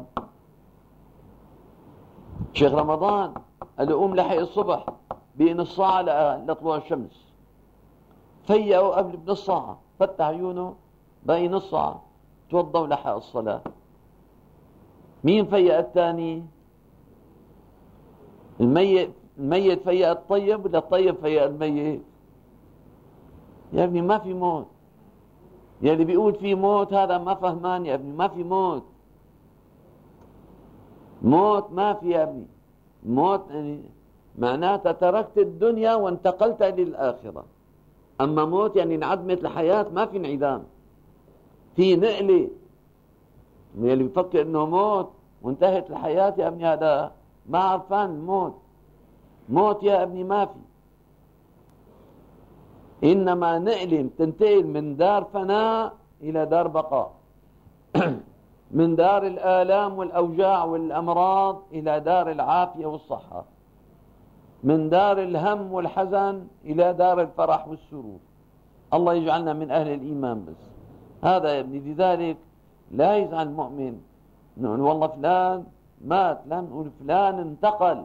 الشيخ رمضان قال له قوم لحق الصبح بنص ساعة لطلوع الشمس. فيقوا قبل بنص ساعة، فتح عيونه باقي نص ساعة، توضى ولحق الصلاة. مين فيق الثاني؟ الميت فيق الطيب ولا الطيب فيق الميت؟ يا ابني ما في موت. يا اللي بيقول في موت هذا ما فهمان يا ابني. ما في موت. موت ما في يا ابني. موت يعني معناتها تركت الدنيا وانتقلت للآخرة. أما موت يعني انعدمت الحياة، ما في انعدام، في نقلة. اللي بيفكر انه موت وانتهت الحياة يا ابني هذا ما عرفان الموت. موت يا ابني ما في، إنما نقل تنتقل من دار فناء إلى دار بقاء من دار الآلام والأوجاع والأمراض إلى دار العافية والصحة، من دار الهم والحزن إلى دار الفرح والسرور. الله يجعلنا من أهل الإيمان. بس هذا يا ابني، لذلك لا يزعل المؤمن نقول والله فلان مات، لا نقول فلان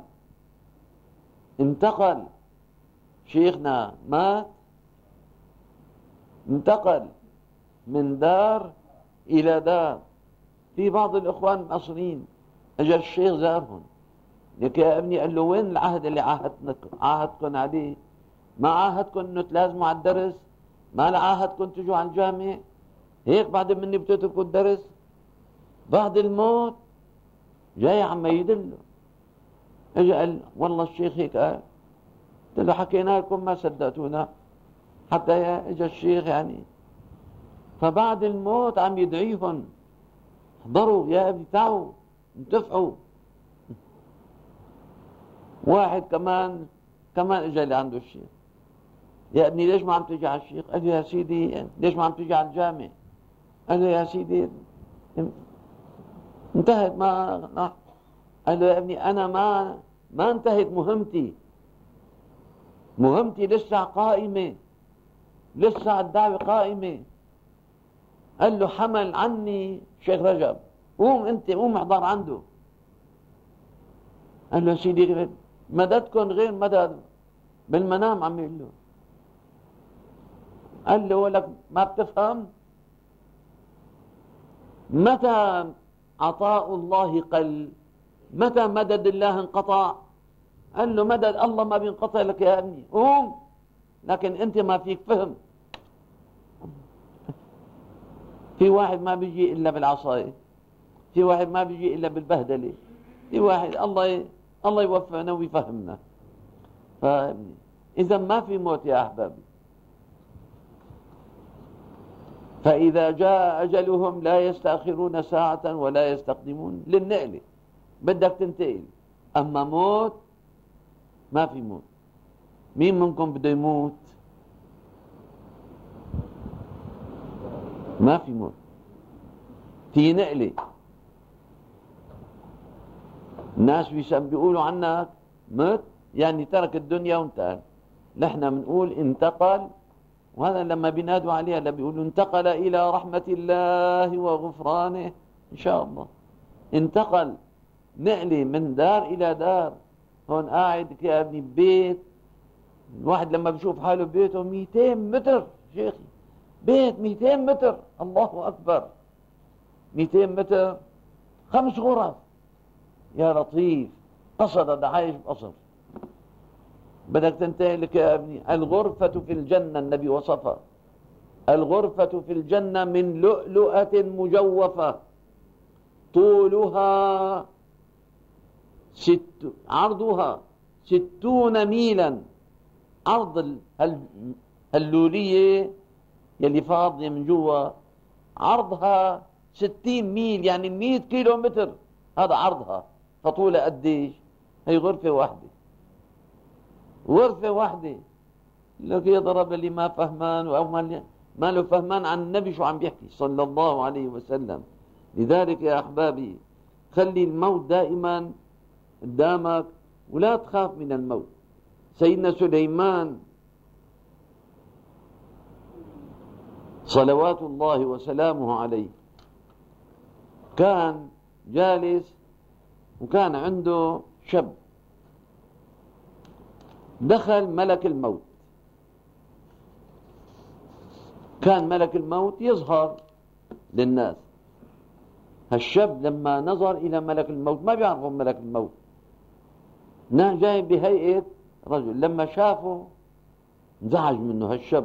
انتقل. شيخنا مات، انتقل من دار إلى دار. في بعض الإخوان المصريين أجل الشيخ زارهم، لك يا ابني قال له وين العهد اللي عاهدكم عليه؟ ما عاهدكم انه تلازموا على الدرس؟ ما عاهدكم تجوا على الجامع؟ هيك بعد مني بتتركوا الدرس؟ بعد الموت جاي عم يدله. اجى قال والله الشيخ هيك قال. قلت له حكينا لكم ما صدقتونا، حتى اجى الشيخ يعني. فبعد الموت عم يدعيهم احضروا يا ابني، تعوا انتفعوا. واحد كمان اجى اللي عنده الشيخ، يا ابني ليش ما عم تجي على الشيخ؟ قال له يا سيدي ليش ما عم تجي على الجامع؟ قال له يا سيدي انتهت ما. قال له يا ابني انا ما انتهت مهمتي لسه قائمة، لسه الدعوة قائمة. قال له حمل عني شيخ رجب، قوم احضر عنده. قال له يا سيدي مددكم غير مدد، بالمنام عم يقول له. قال له ولك ما بتفهم؟ متى عطاء الله قل؟ متى مدد الله انقطع؟ قال له مدد الله ما بينقطع لك يا ابني، قوم، لكن انت ما فيك فهم. في واحد ما بيجي الا بالعصاية، في واحد ما بيجي الا بالبهدلة، في واحد الله يوفقنا ويفهمنا. إذا ما في موت يا أحبابي. فإذا جاء أجلهم لا يستأخرون ساعة ولا يستقدمون. للنقل بدك تنتقل، أما موت ما في موت. مين منكم بده يموت؟ ما في موت، في نقلة. الناس بيقولوا عنك مت يعني ترك الدنيا وانتقل. نحن بنقول انتقل، وهذا لما بينادوا عليها بيقولوا انتقل إلى رحمة الله وغفرانه إن شاء الله. انتقل نقلة من دار إلى دار. هون قاعد يا ابني ببيت، الواحد لما بيشوف حاله ببيته 200 متر شيخي، بيت 200 متر، الله أكبر، 200 متر 5 غرف. يا لطيف، قصر ده عايش بقصر. بدك تنتهي لك يا ابني. الغرفة في الجنة النبي وصفها، الغرفة في الجنة من لؤلؤة مجوفة، طولها عرضها 60 ميلا. عرض اللولية يلي فاضية من جوا عرضها 60 ميل، يعني 100 كيلو متر، هذا عرضها. فطولها قديش؟ هي غرفة واحدة، غرفة واحدة. لك يضرب اللي ما فهمان أو ما له فهمان عن النبي شو عم بيحكي صلى الله عليه وسلم. لذلك يا أحبابي خلي الموت دائما قدامك ولا تخاف من الموت. سيدنا سليمان صلوات الله وسلامه عليه كان جالس وكان عنده شاب. دخل ملك الموت. كان ملك الموت يظهر للناس. هالشاب لما نظر إلى ملك الموت، ما بيعرفوا ملك الموت، جاي بهيئة رجل. لما شافه انزعج منه هالشاب،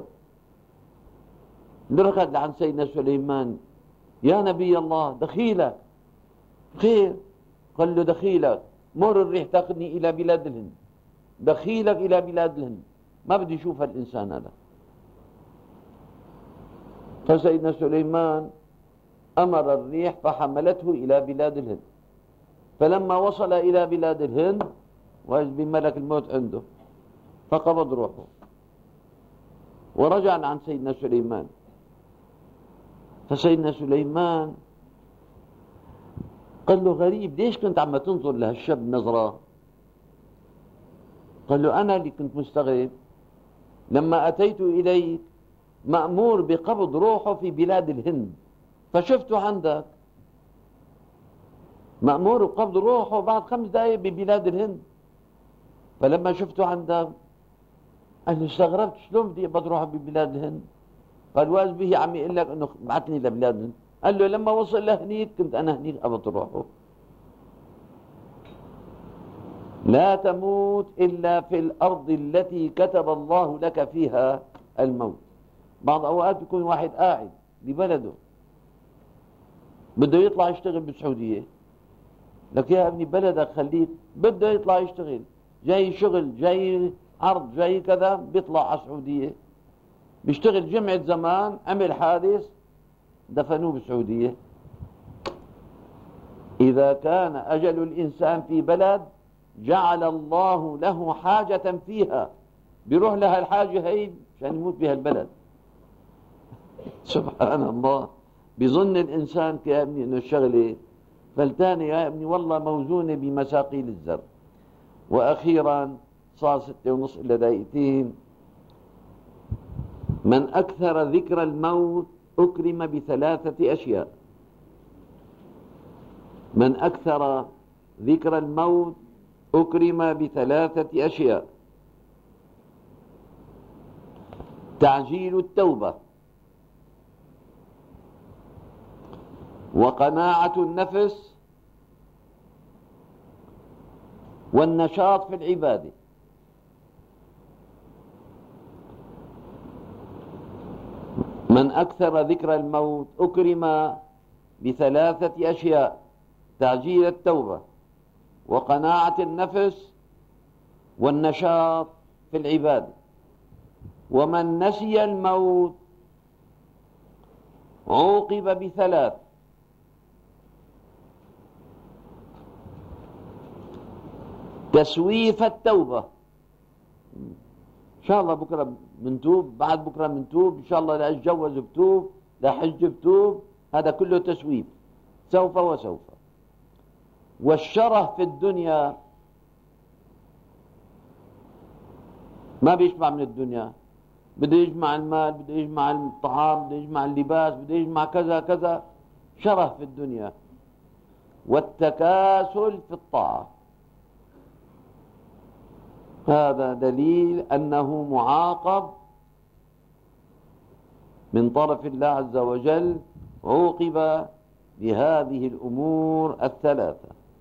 ركض عن سيدنا سليمان: يا نبي الله، دخيلك خير. قال له: دخيلك مر الريح تاخذني إلى بلاد الهند، دخيلك إلى بلاد الهند، ما بدي أشوف الإنسان هذا. فسيدنا سليمان أمر الريح فحملته إلى بلاد الهند. فلما وصل إلى بلاد الهند وإذ بملك الموت عنده، فقبض روحه ورجع عن سيدنا سليمان. فسيدنا سليمان قال له: غريب، ليش كنت عم تنظر لهالشاب نظرة؟ قال له: أنا اللي كنت مستغرب، لما أتيت إليك مأمور بقبض روحه في بلاد الهند، فشفته عندك مأمور بقبض روحه بعد 5 دقائق ببلاد الهند. فلما شفته عندك أنا استغربت، شلون بدي أقبض روحه ببلاد الهند؟ قال: واز به عم يقول لك انه بعثني لبلاد الهند. قال له: لما وصل لهنيك كنت انا هنيك قبضت روحه. لا تموت الا في الارض التي كتب الله لك فيها الموت. بعض اوقات بيكون واحد قاعد ببلده بده يطلع يشتغل بالسعوديه، لك يا ابني بلدك خليك، بده يطلع يشتغل، جاي شغل، جاي عرض، جاي كذا، بيطلع على السعوديه بيشتغل. جمعة زمان عمل حادث دفنوه بالسعودية. إذا كان أجل الإنسان في بلد جعل الله له حاجة فيها، بيروح لها الحاجة هي عشان يموت بها البلد. سبحان الله. بيظن الإنسان يا ابني إنه الشغلة فلتانة يا ابني والله موزونة بمساقيل الزر. وأخيرا صار 6:30 إلا دقيقتين. من أكثر ذكر الموت أكرم ب3 أشياء. من أكثر ذكر الموت أكرم ب3 أشياء: تعجيل التوبة، وقناعة النفس، والنشاط في العبادة. من أكثر ذكر الموت أكرم ب3 أشياء: تعجيل التوبة، وقناعة النفس، والنشاط في العبادة. ومن نسي الموت عوقب ب3: تسويف التوبة. إن شاء الله بكرة بنتوب، بعد بكرة بنتوب، إن شاء الله لا أتجوز بتوب، لا حج بتوب، هذا كله تسويف، سوف وسوف. والشره في الدنيا ما بيجمع من الدنيا، بده يجمع المال، بده يجمع الطعام، بده يجمع اللباس، بده يجمع كذا كذا، شره في الدنيا. والتكاسل في الطاعة، هذا دليل أنه معاقب من طرف الله عز وجل، عوقب بهذه الأمور ال3.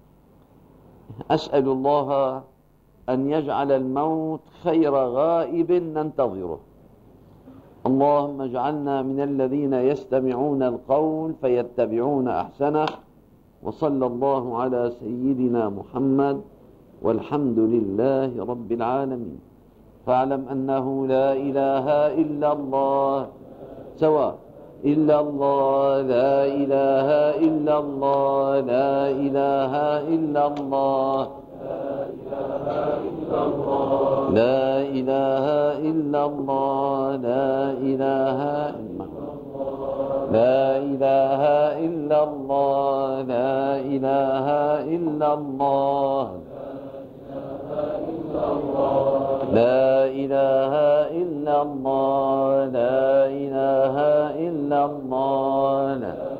أسأل الله أن يجعل الموت خير غائب ننتظره. اللهم اجعلنا من الذين يستمعون القول فيتبعون أحسنه. وصلى الله على سيدنا محمد، والحمد لله رب العالمين. فاعلم أنه لا إله إلا الله، سواء إلا الله، لا إله إلا الله، لا إله إلا الله، لا إله إلا الله، لا إله إلا الله، لا إله إلا الله، لا إله إلا الله، لا إله إلا الله، لا إله إلا الله،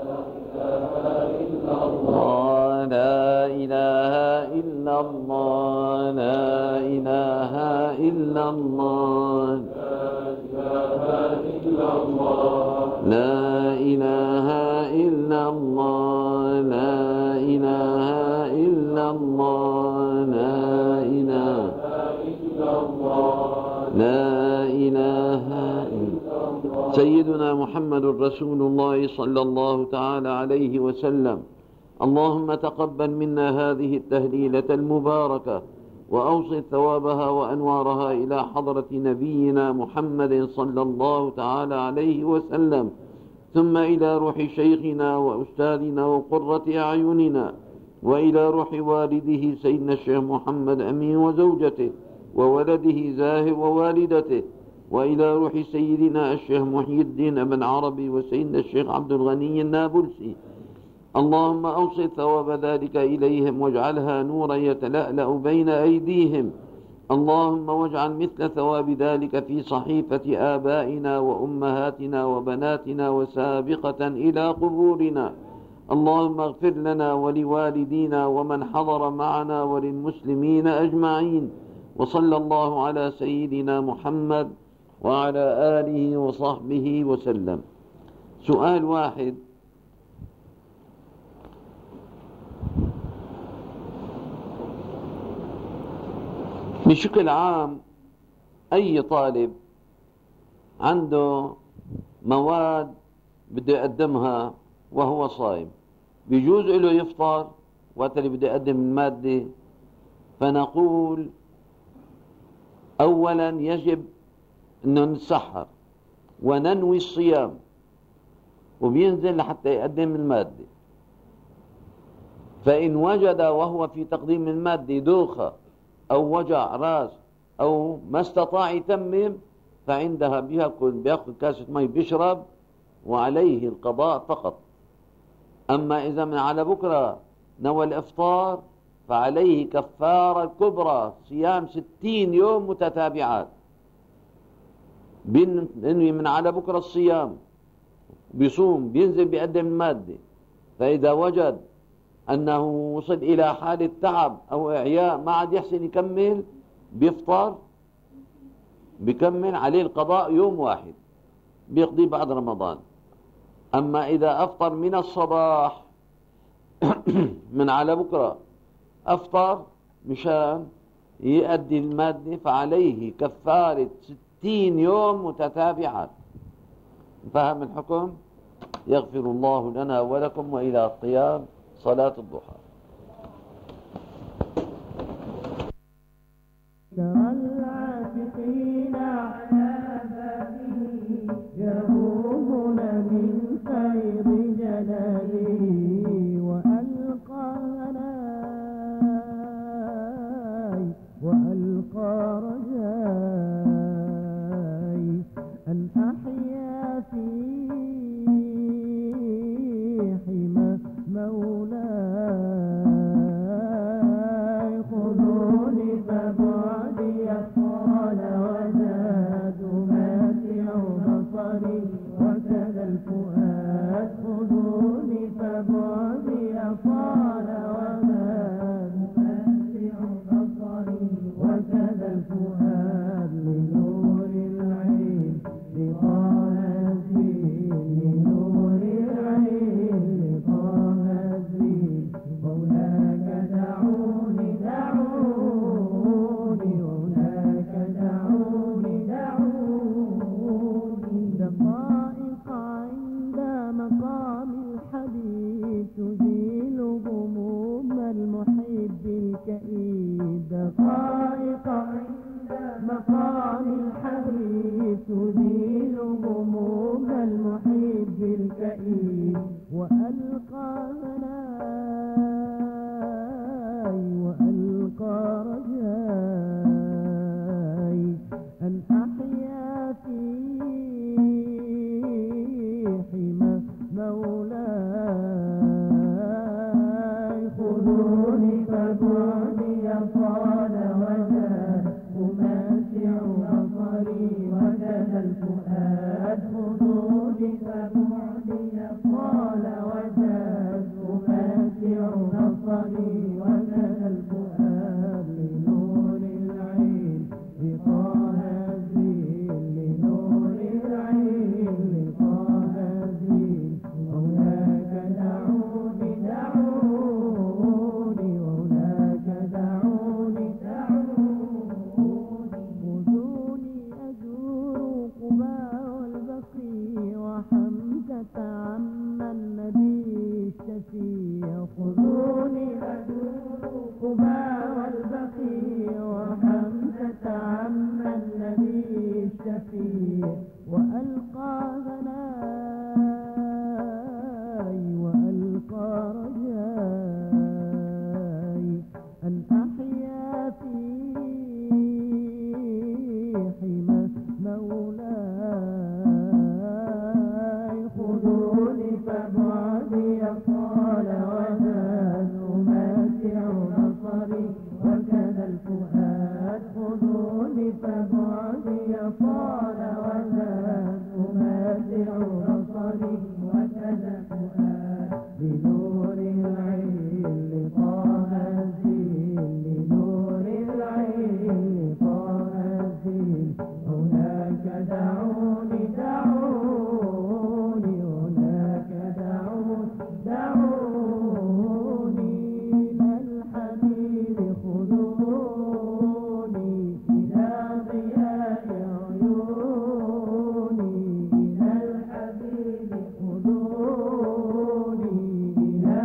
لا إله إلا الله، لا إله إلا الله، لا إله سيدنا محمد رسول الله صلى الله تعالى عليه وسلم. اللهم تقبل منا هذه التهليلة المباركة وأوصل ثوابها وأنوارها إلى حضرة نبينا محمد صلى الله تعالى عليه وسلم، ثم إلى روح شيخنا وأستاذنا وقرة أعيننا، وإلى روح والده سيدنا الشيخ محمد أمين وزوجته وولده زاهر ووالدته، وإلى روح سيدنا الشيخ محي الدين ابن عربي وسيدنا الشيخ عبد الغني النابلسي. اللهم أوصل ثواب ذلك إليهم واجعلها نورا يتلألأ بين أيديهم. اللهم واجعل مثل ثواب ذلك في صحيفة آبائنا وأمهاتنا وبناتنا وسابقة إلى قبورنا. اللهم اغفر لنا ولوالدينا ومن حضر معنا وللمسلمين أجمعين. وصلى الله على سيدنا محمد وعلى آله وصحبه وسلم. سؤال واحد: بشكل عام أي طالب عنده مواد بده يقدمها وهو صائم بيجوز له يفطر وقت اللي بده يقدم المادة؟ فنقول أولا يجب أن نتسحر وننوي الصيام وبينزل لحتى يقدم المادة. فإن وجد وهو في تقديم المادة دوخة أو وجع راس أو ما استطاع يتمم، فعندها بيأخذ كاسة مي بيشرب وعليه القضاء فقط. أما إذا من على بكرة نوى الإفطار فعليه كفارة كبرى، صيام 60 يوم متتابعات. بينوي من على بكرة الصيام، بيصوم، بينزل بيقدم المادة. فإذا وجد أنه وصل إلى حالة تعب أو إعياء ما عاد يحسن يكمل، بيفطر، بيكمل عليه القضاء يوم واحد بيقضي بعد رمضان. أما إذا أفطر من الصباح من على بكرة أفطر مشان يؤدي المادة فعليه كفارة 60 يوم متتابعات. فهم الحكم؟ يغفر الله لنا ولكم، وإلى القيام صلاة الضحى. ترى العاشقين على بابه يرومون من خير جلاله، وألقى هناي وألقى رجاي أن أحيا في حمى مولاي. خذوني فبعدي قال وزاد ماتع بصري وكذا الفؤاد. خذوني فبعدي قال وزاد ماتع بصري وكذا الفؤاد. لنور العين لطه الدين، لنور العين لطه الدين. هناك دعوني دعوني، هناك دعوني دعوني. دقائق عند مقام الحبيب تزيل هموم المحب الكئيب. دقائق عند مقام الحبيب تزيل هموم المحب الكئيب. وألقى هناي وألقى رجاي أن أحيا في حمى مولاي. خذوني فبعدي قال وزاد أماتع بصري وكذا الفؤاد. خذوني فبعدي قال وزاد أماتع بصري وكذا الفؤاد. الفؤاد خذوني فبعدي طال وزاد أمتع بصري وكذا الفؤاد بنور العين طه الدين بنور العين طه الدين هناك دعوني دعوني هناك دعوني إلى الحبيب خذوني إلى ضياء عيوني إلى الحبيب خذوني إلى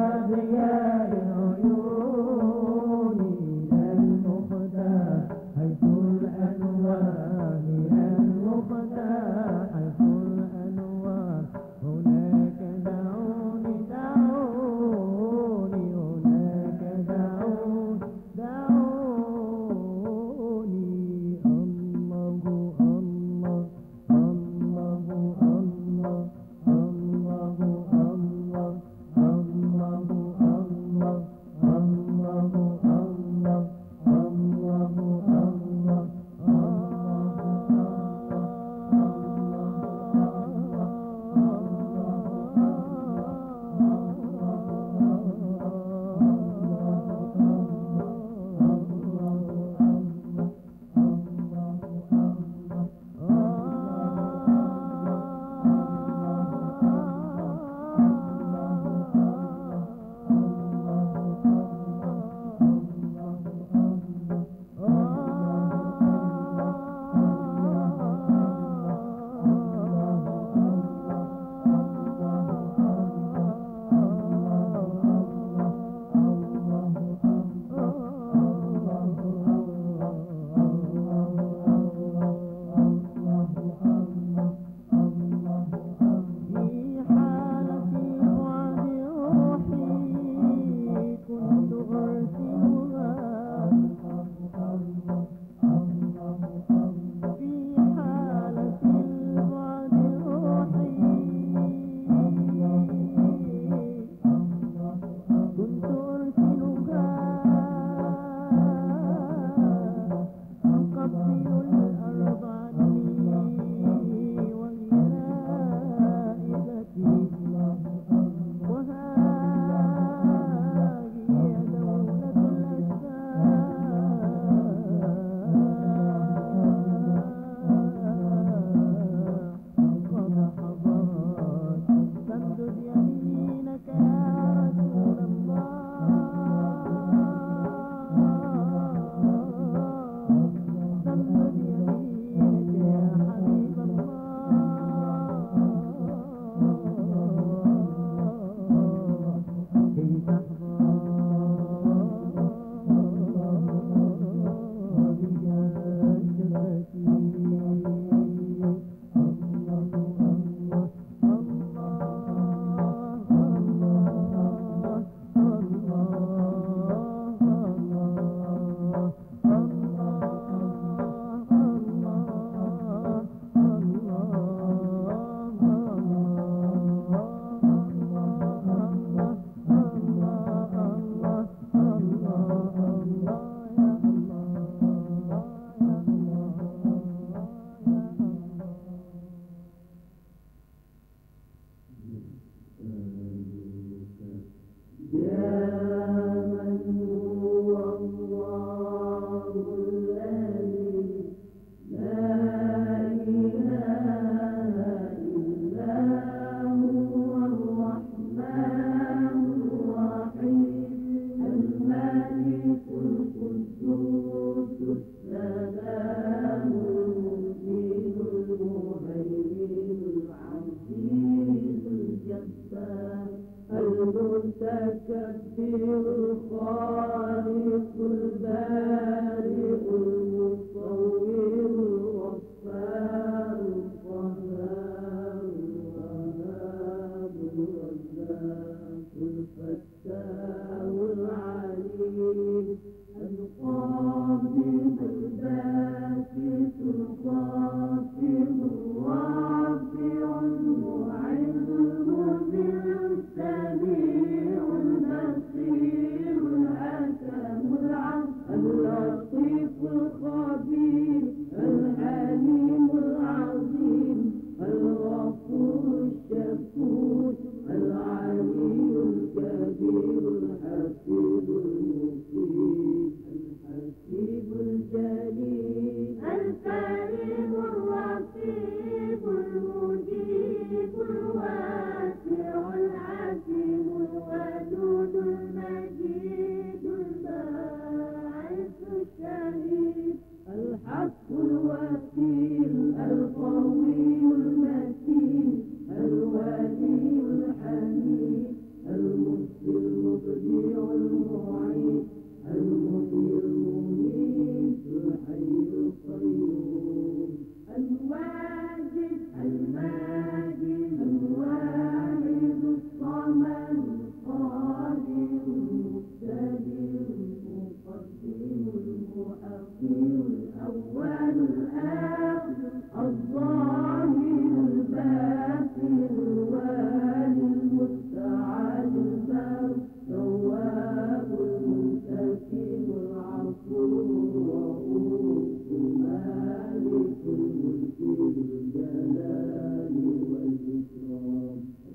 الخبير الحليم العظيم الغفور الشكور العلي الكبير الحفيظ المقيم الحسيب الجليل الكريم الرقيب المجيب الواسع الحكيم الودود المجيد الباعث الشهيد الحق الوكيل القوي المتين الولي الحميد المبدي المبدع المعيد المحيي المميت الحي القيوم الواجد الماجد الواحد الصمد القادر المقتدر المقدم المؤخر الأول الآخر الظاهر الباطن الوالي المستعان البر التواب المنتقم العفو الرؤوف مالك الملك ذو الجلال والإكرام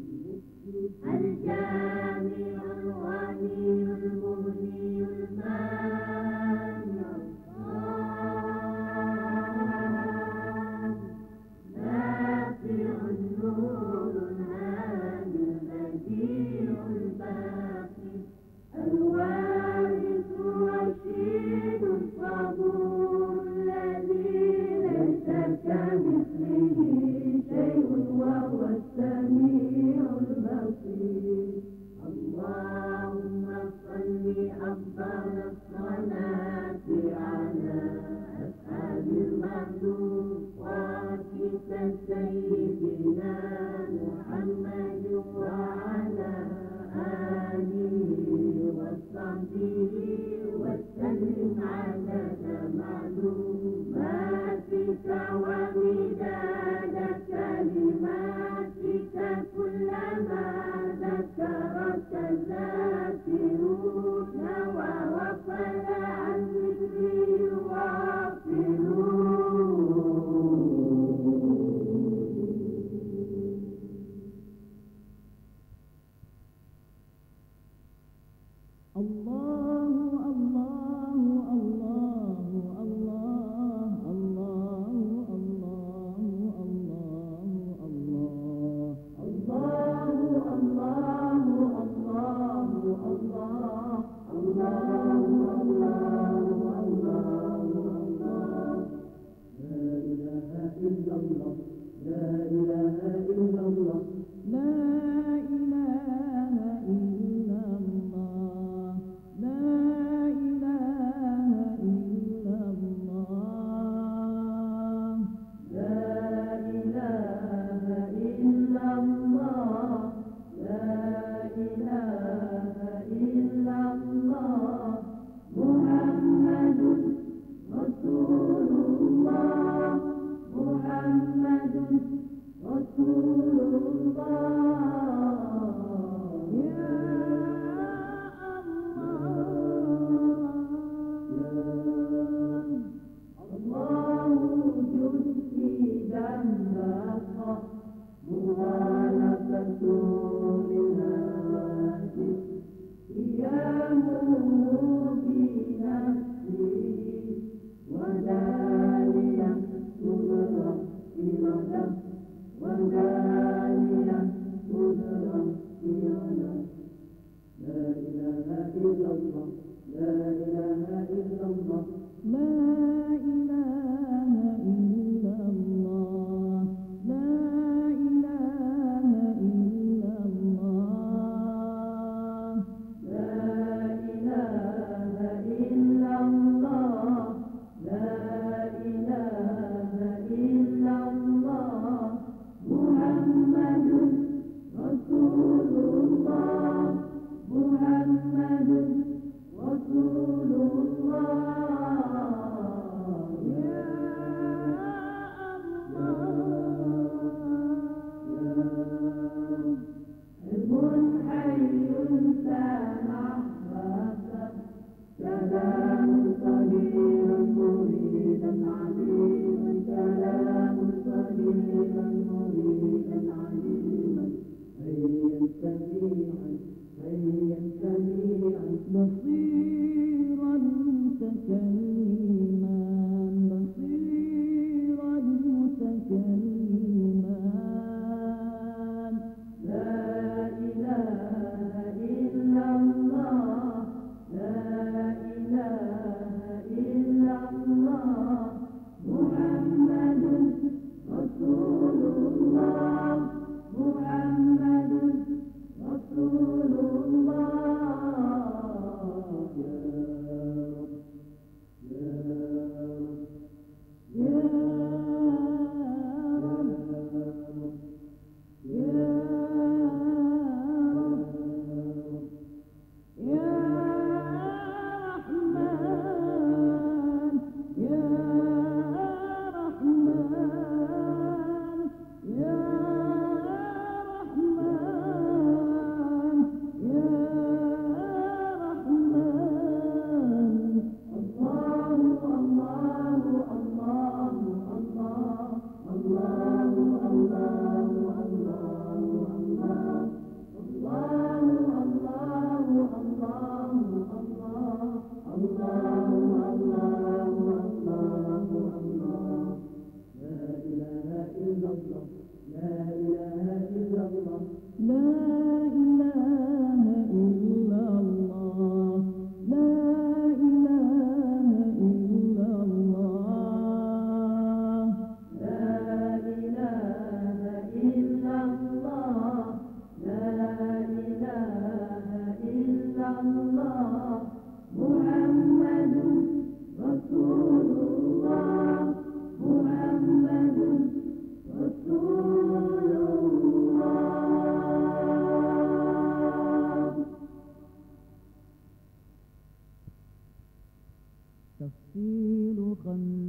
الجامع الغني المغني المانع نافع النور الهادي البديع الباقي الوارث الرشيد الصبور الذي ليس كمثله شيء وهو السميع البصير اللهم صل أفضل الصلاة على أسعد المخلوقات سيدنا محمد وعلى آله وصحبه وسلم عدد معلوماتك ومداد كلماتك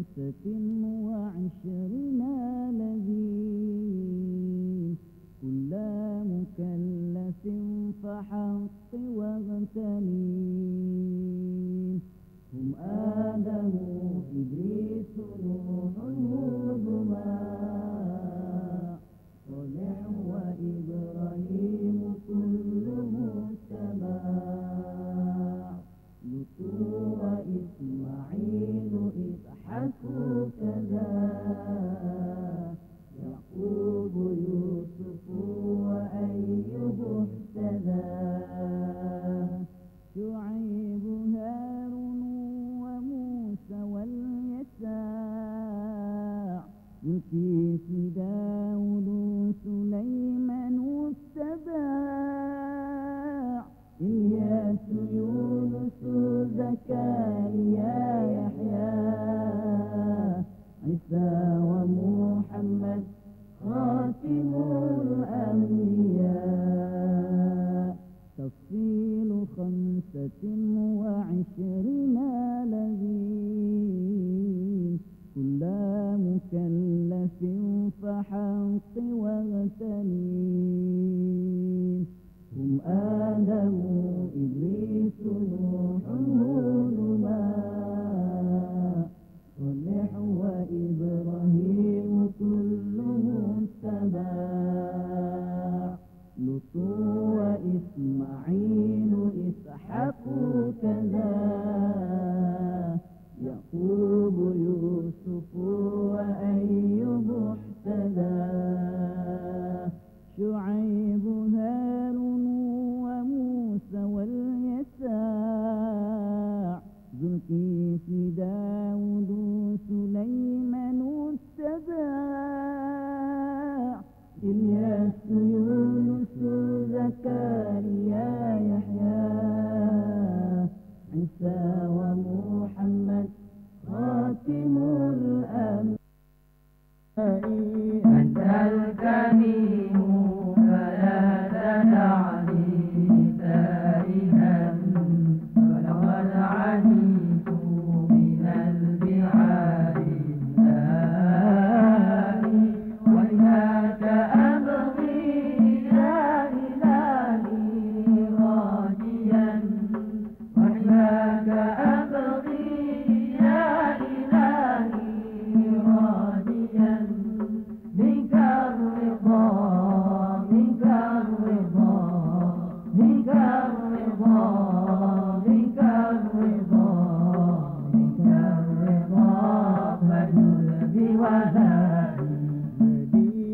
25 الذين كل مكلف فحق واغتنين هم آدم إدريس نوح هود صالح وإبراهيم كلهم اتباع لوط وإسماعيل إسحاق كذا يعقوب يوسف وأيوب اهتدى شعيب هارون وموسى واليساع يوسف داود سليمان اتباع إلياس يونس زكريا يحيى عيسى ومحمد خاتم الأنبياء تفصيل 25 الذين كل مكلف فحق واغتنين هم آدم إدريس نوح هود صالح وإبراهيم كلهم اتباع لوط وإسماعيل إسحاق كذا يعقوب يوسف وأيوب اهتدى شعيب هارون وموسى واليساع ذو الكفل داود سليمان اتباع إلياس يونس زكريا يحيى عيسى ومحمد خاتم الأنبياء أنت الكريم فلا تدعني تائها ولقد عليت من البحار الآن وإياك أبغي يا إلهي راجيا وإياك أبغي يا إلهي راجيا منك الرضا منك الرضا منك الرضا منك الرضا منك الرضا فجل بوهائي الذي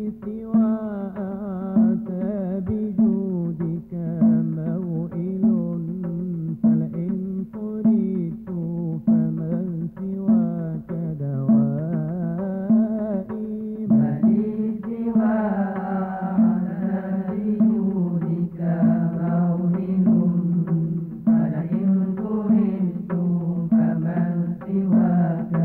سواك بجودك موئل فلئن قريت فمن سواك دوائي فلي سواك بجودك موهن فلئن قريت فمن سواك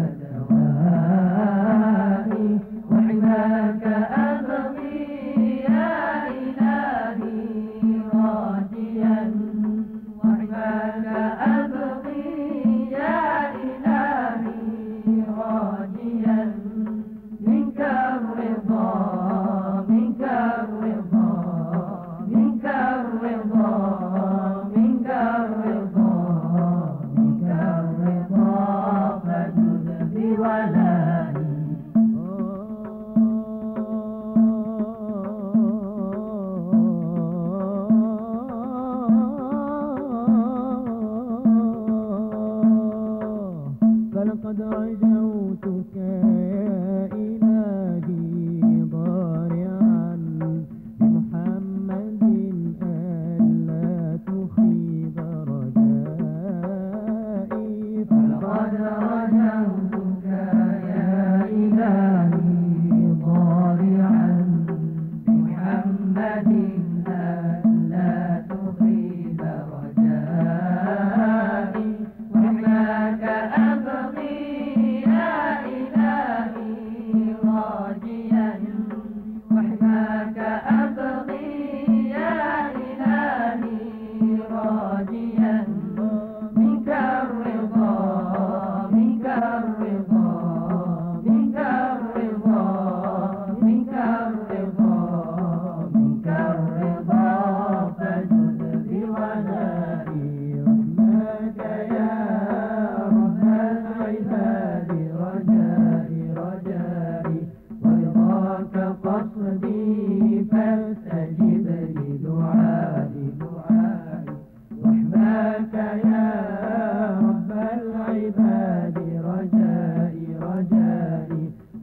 دوائي وحماك أبغي يا إلهي راجيا وحماك أبغي يا إلهي راجيا منك الرضا منك الرضا منك الرضا منك الرضا منك الرضا فجد بولائي فلقد رجوتك يا إلهي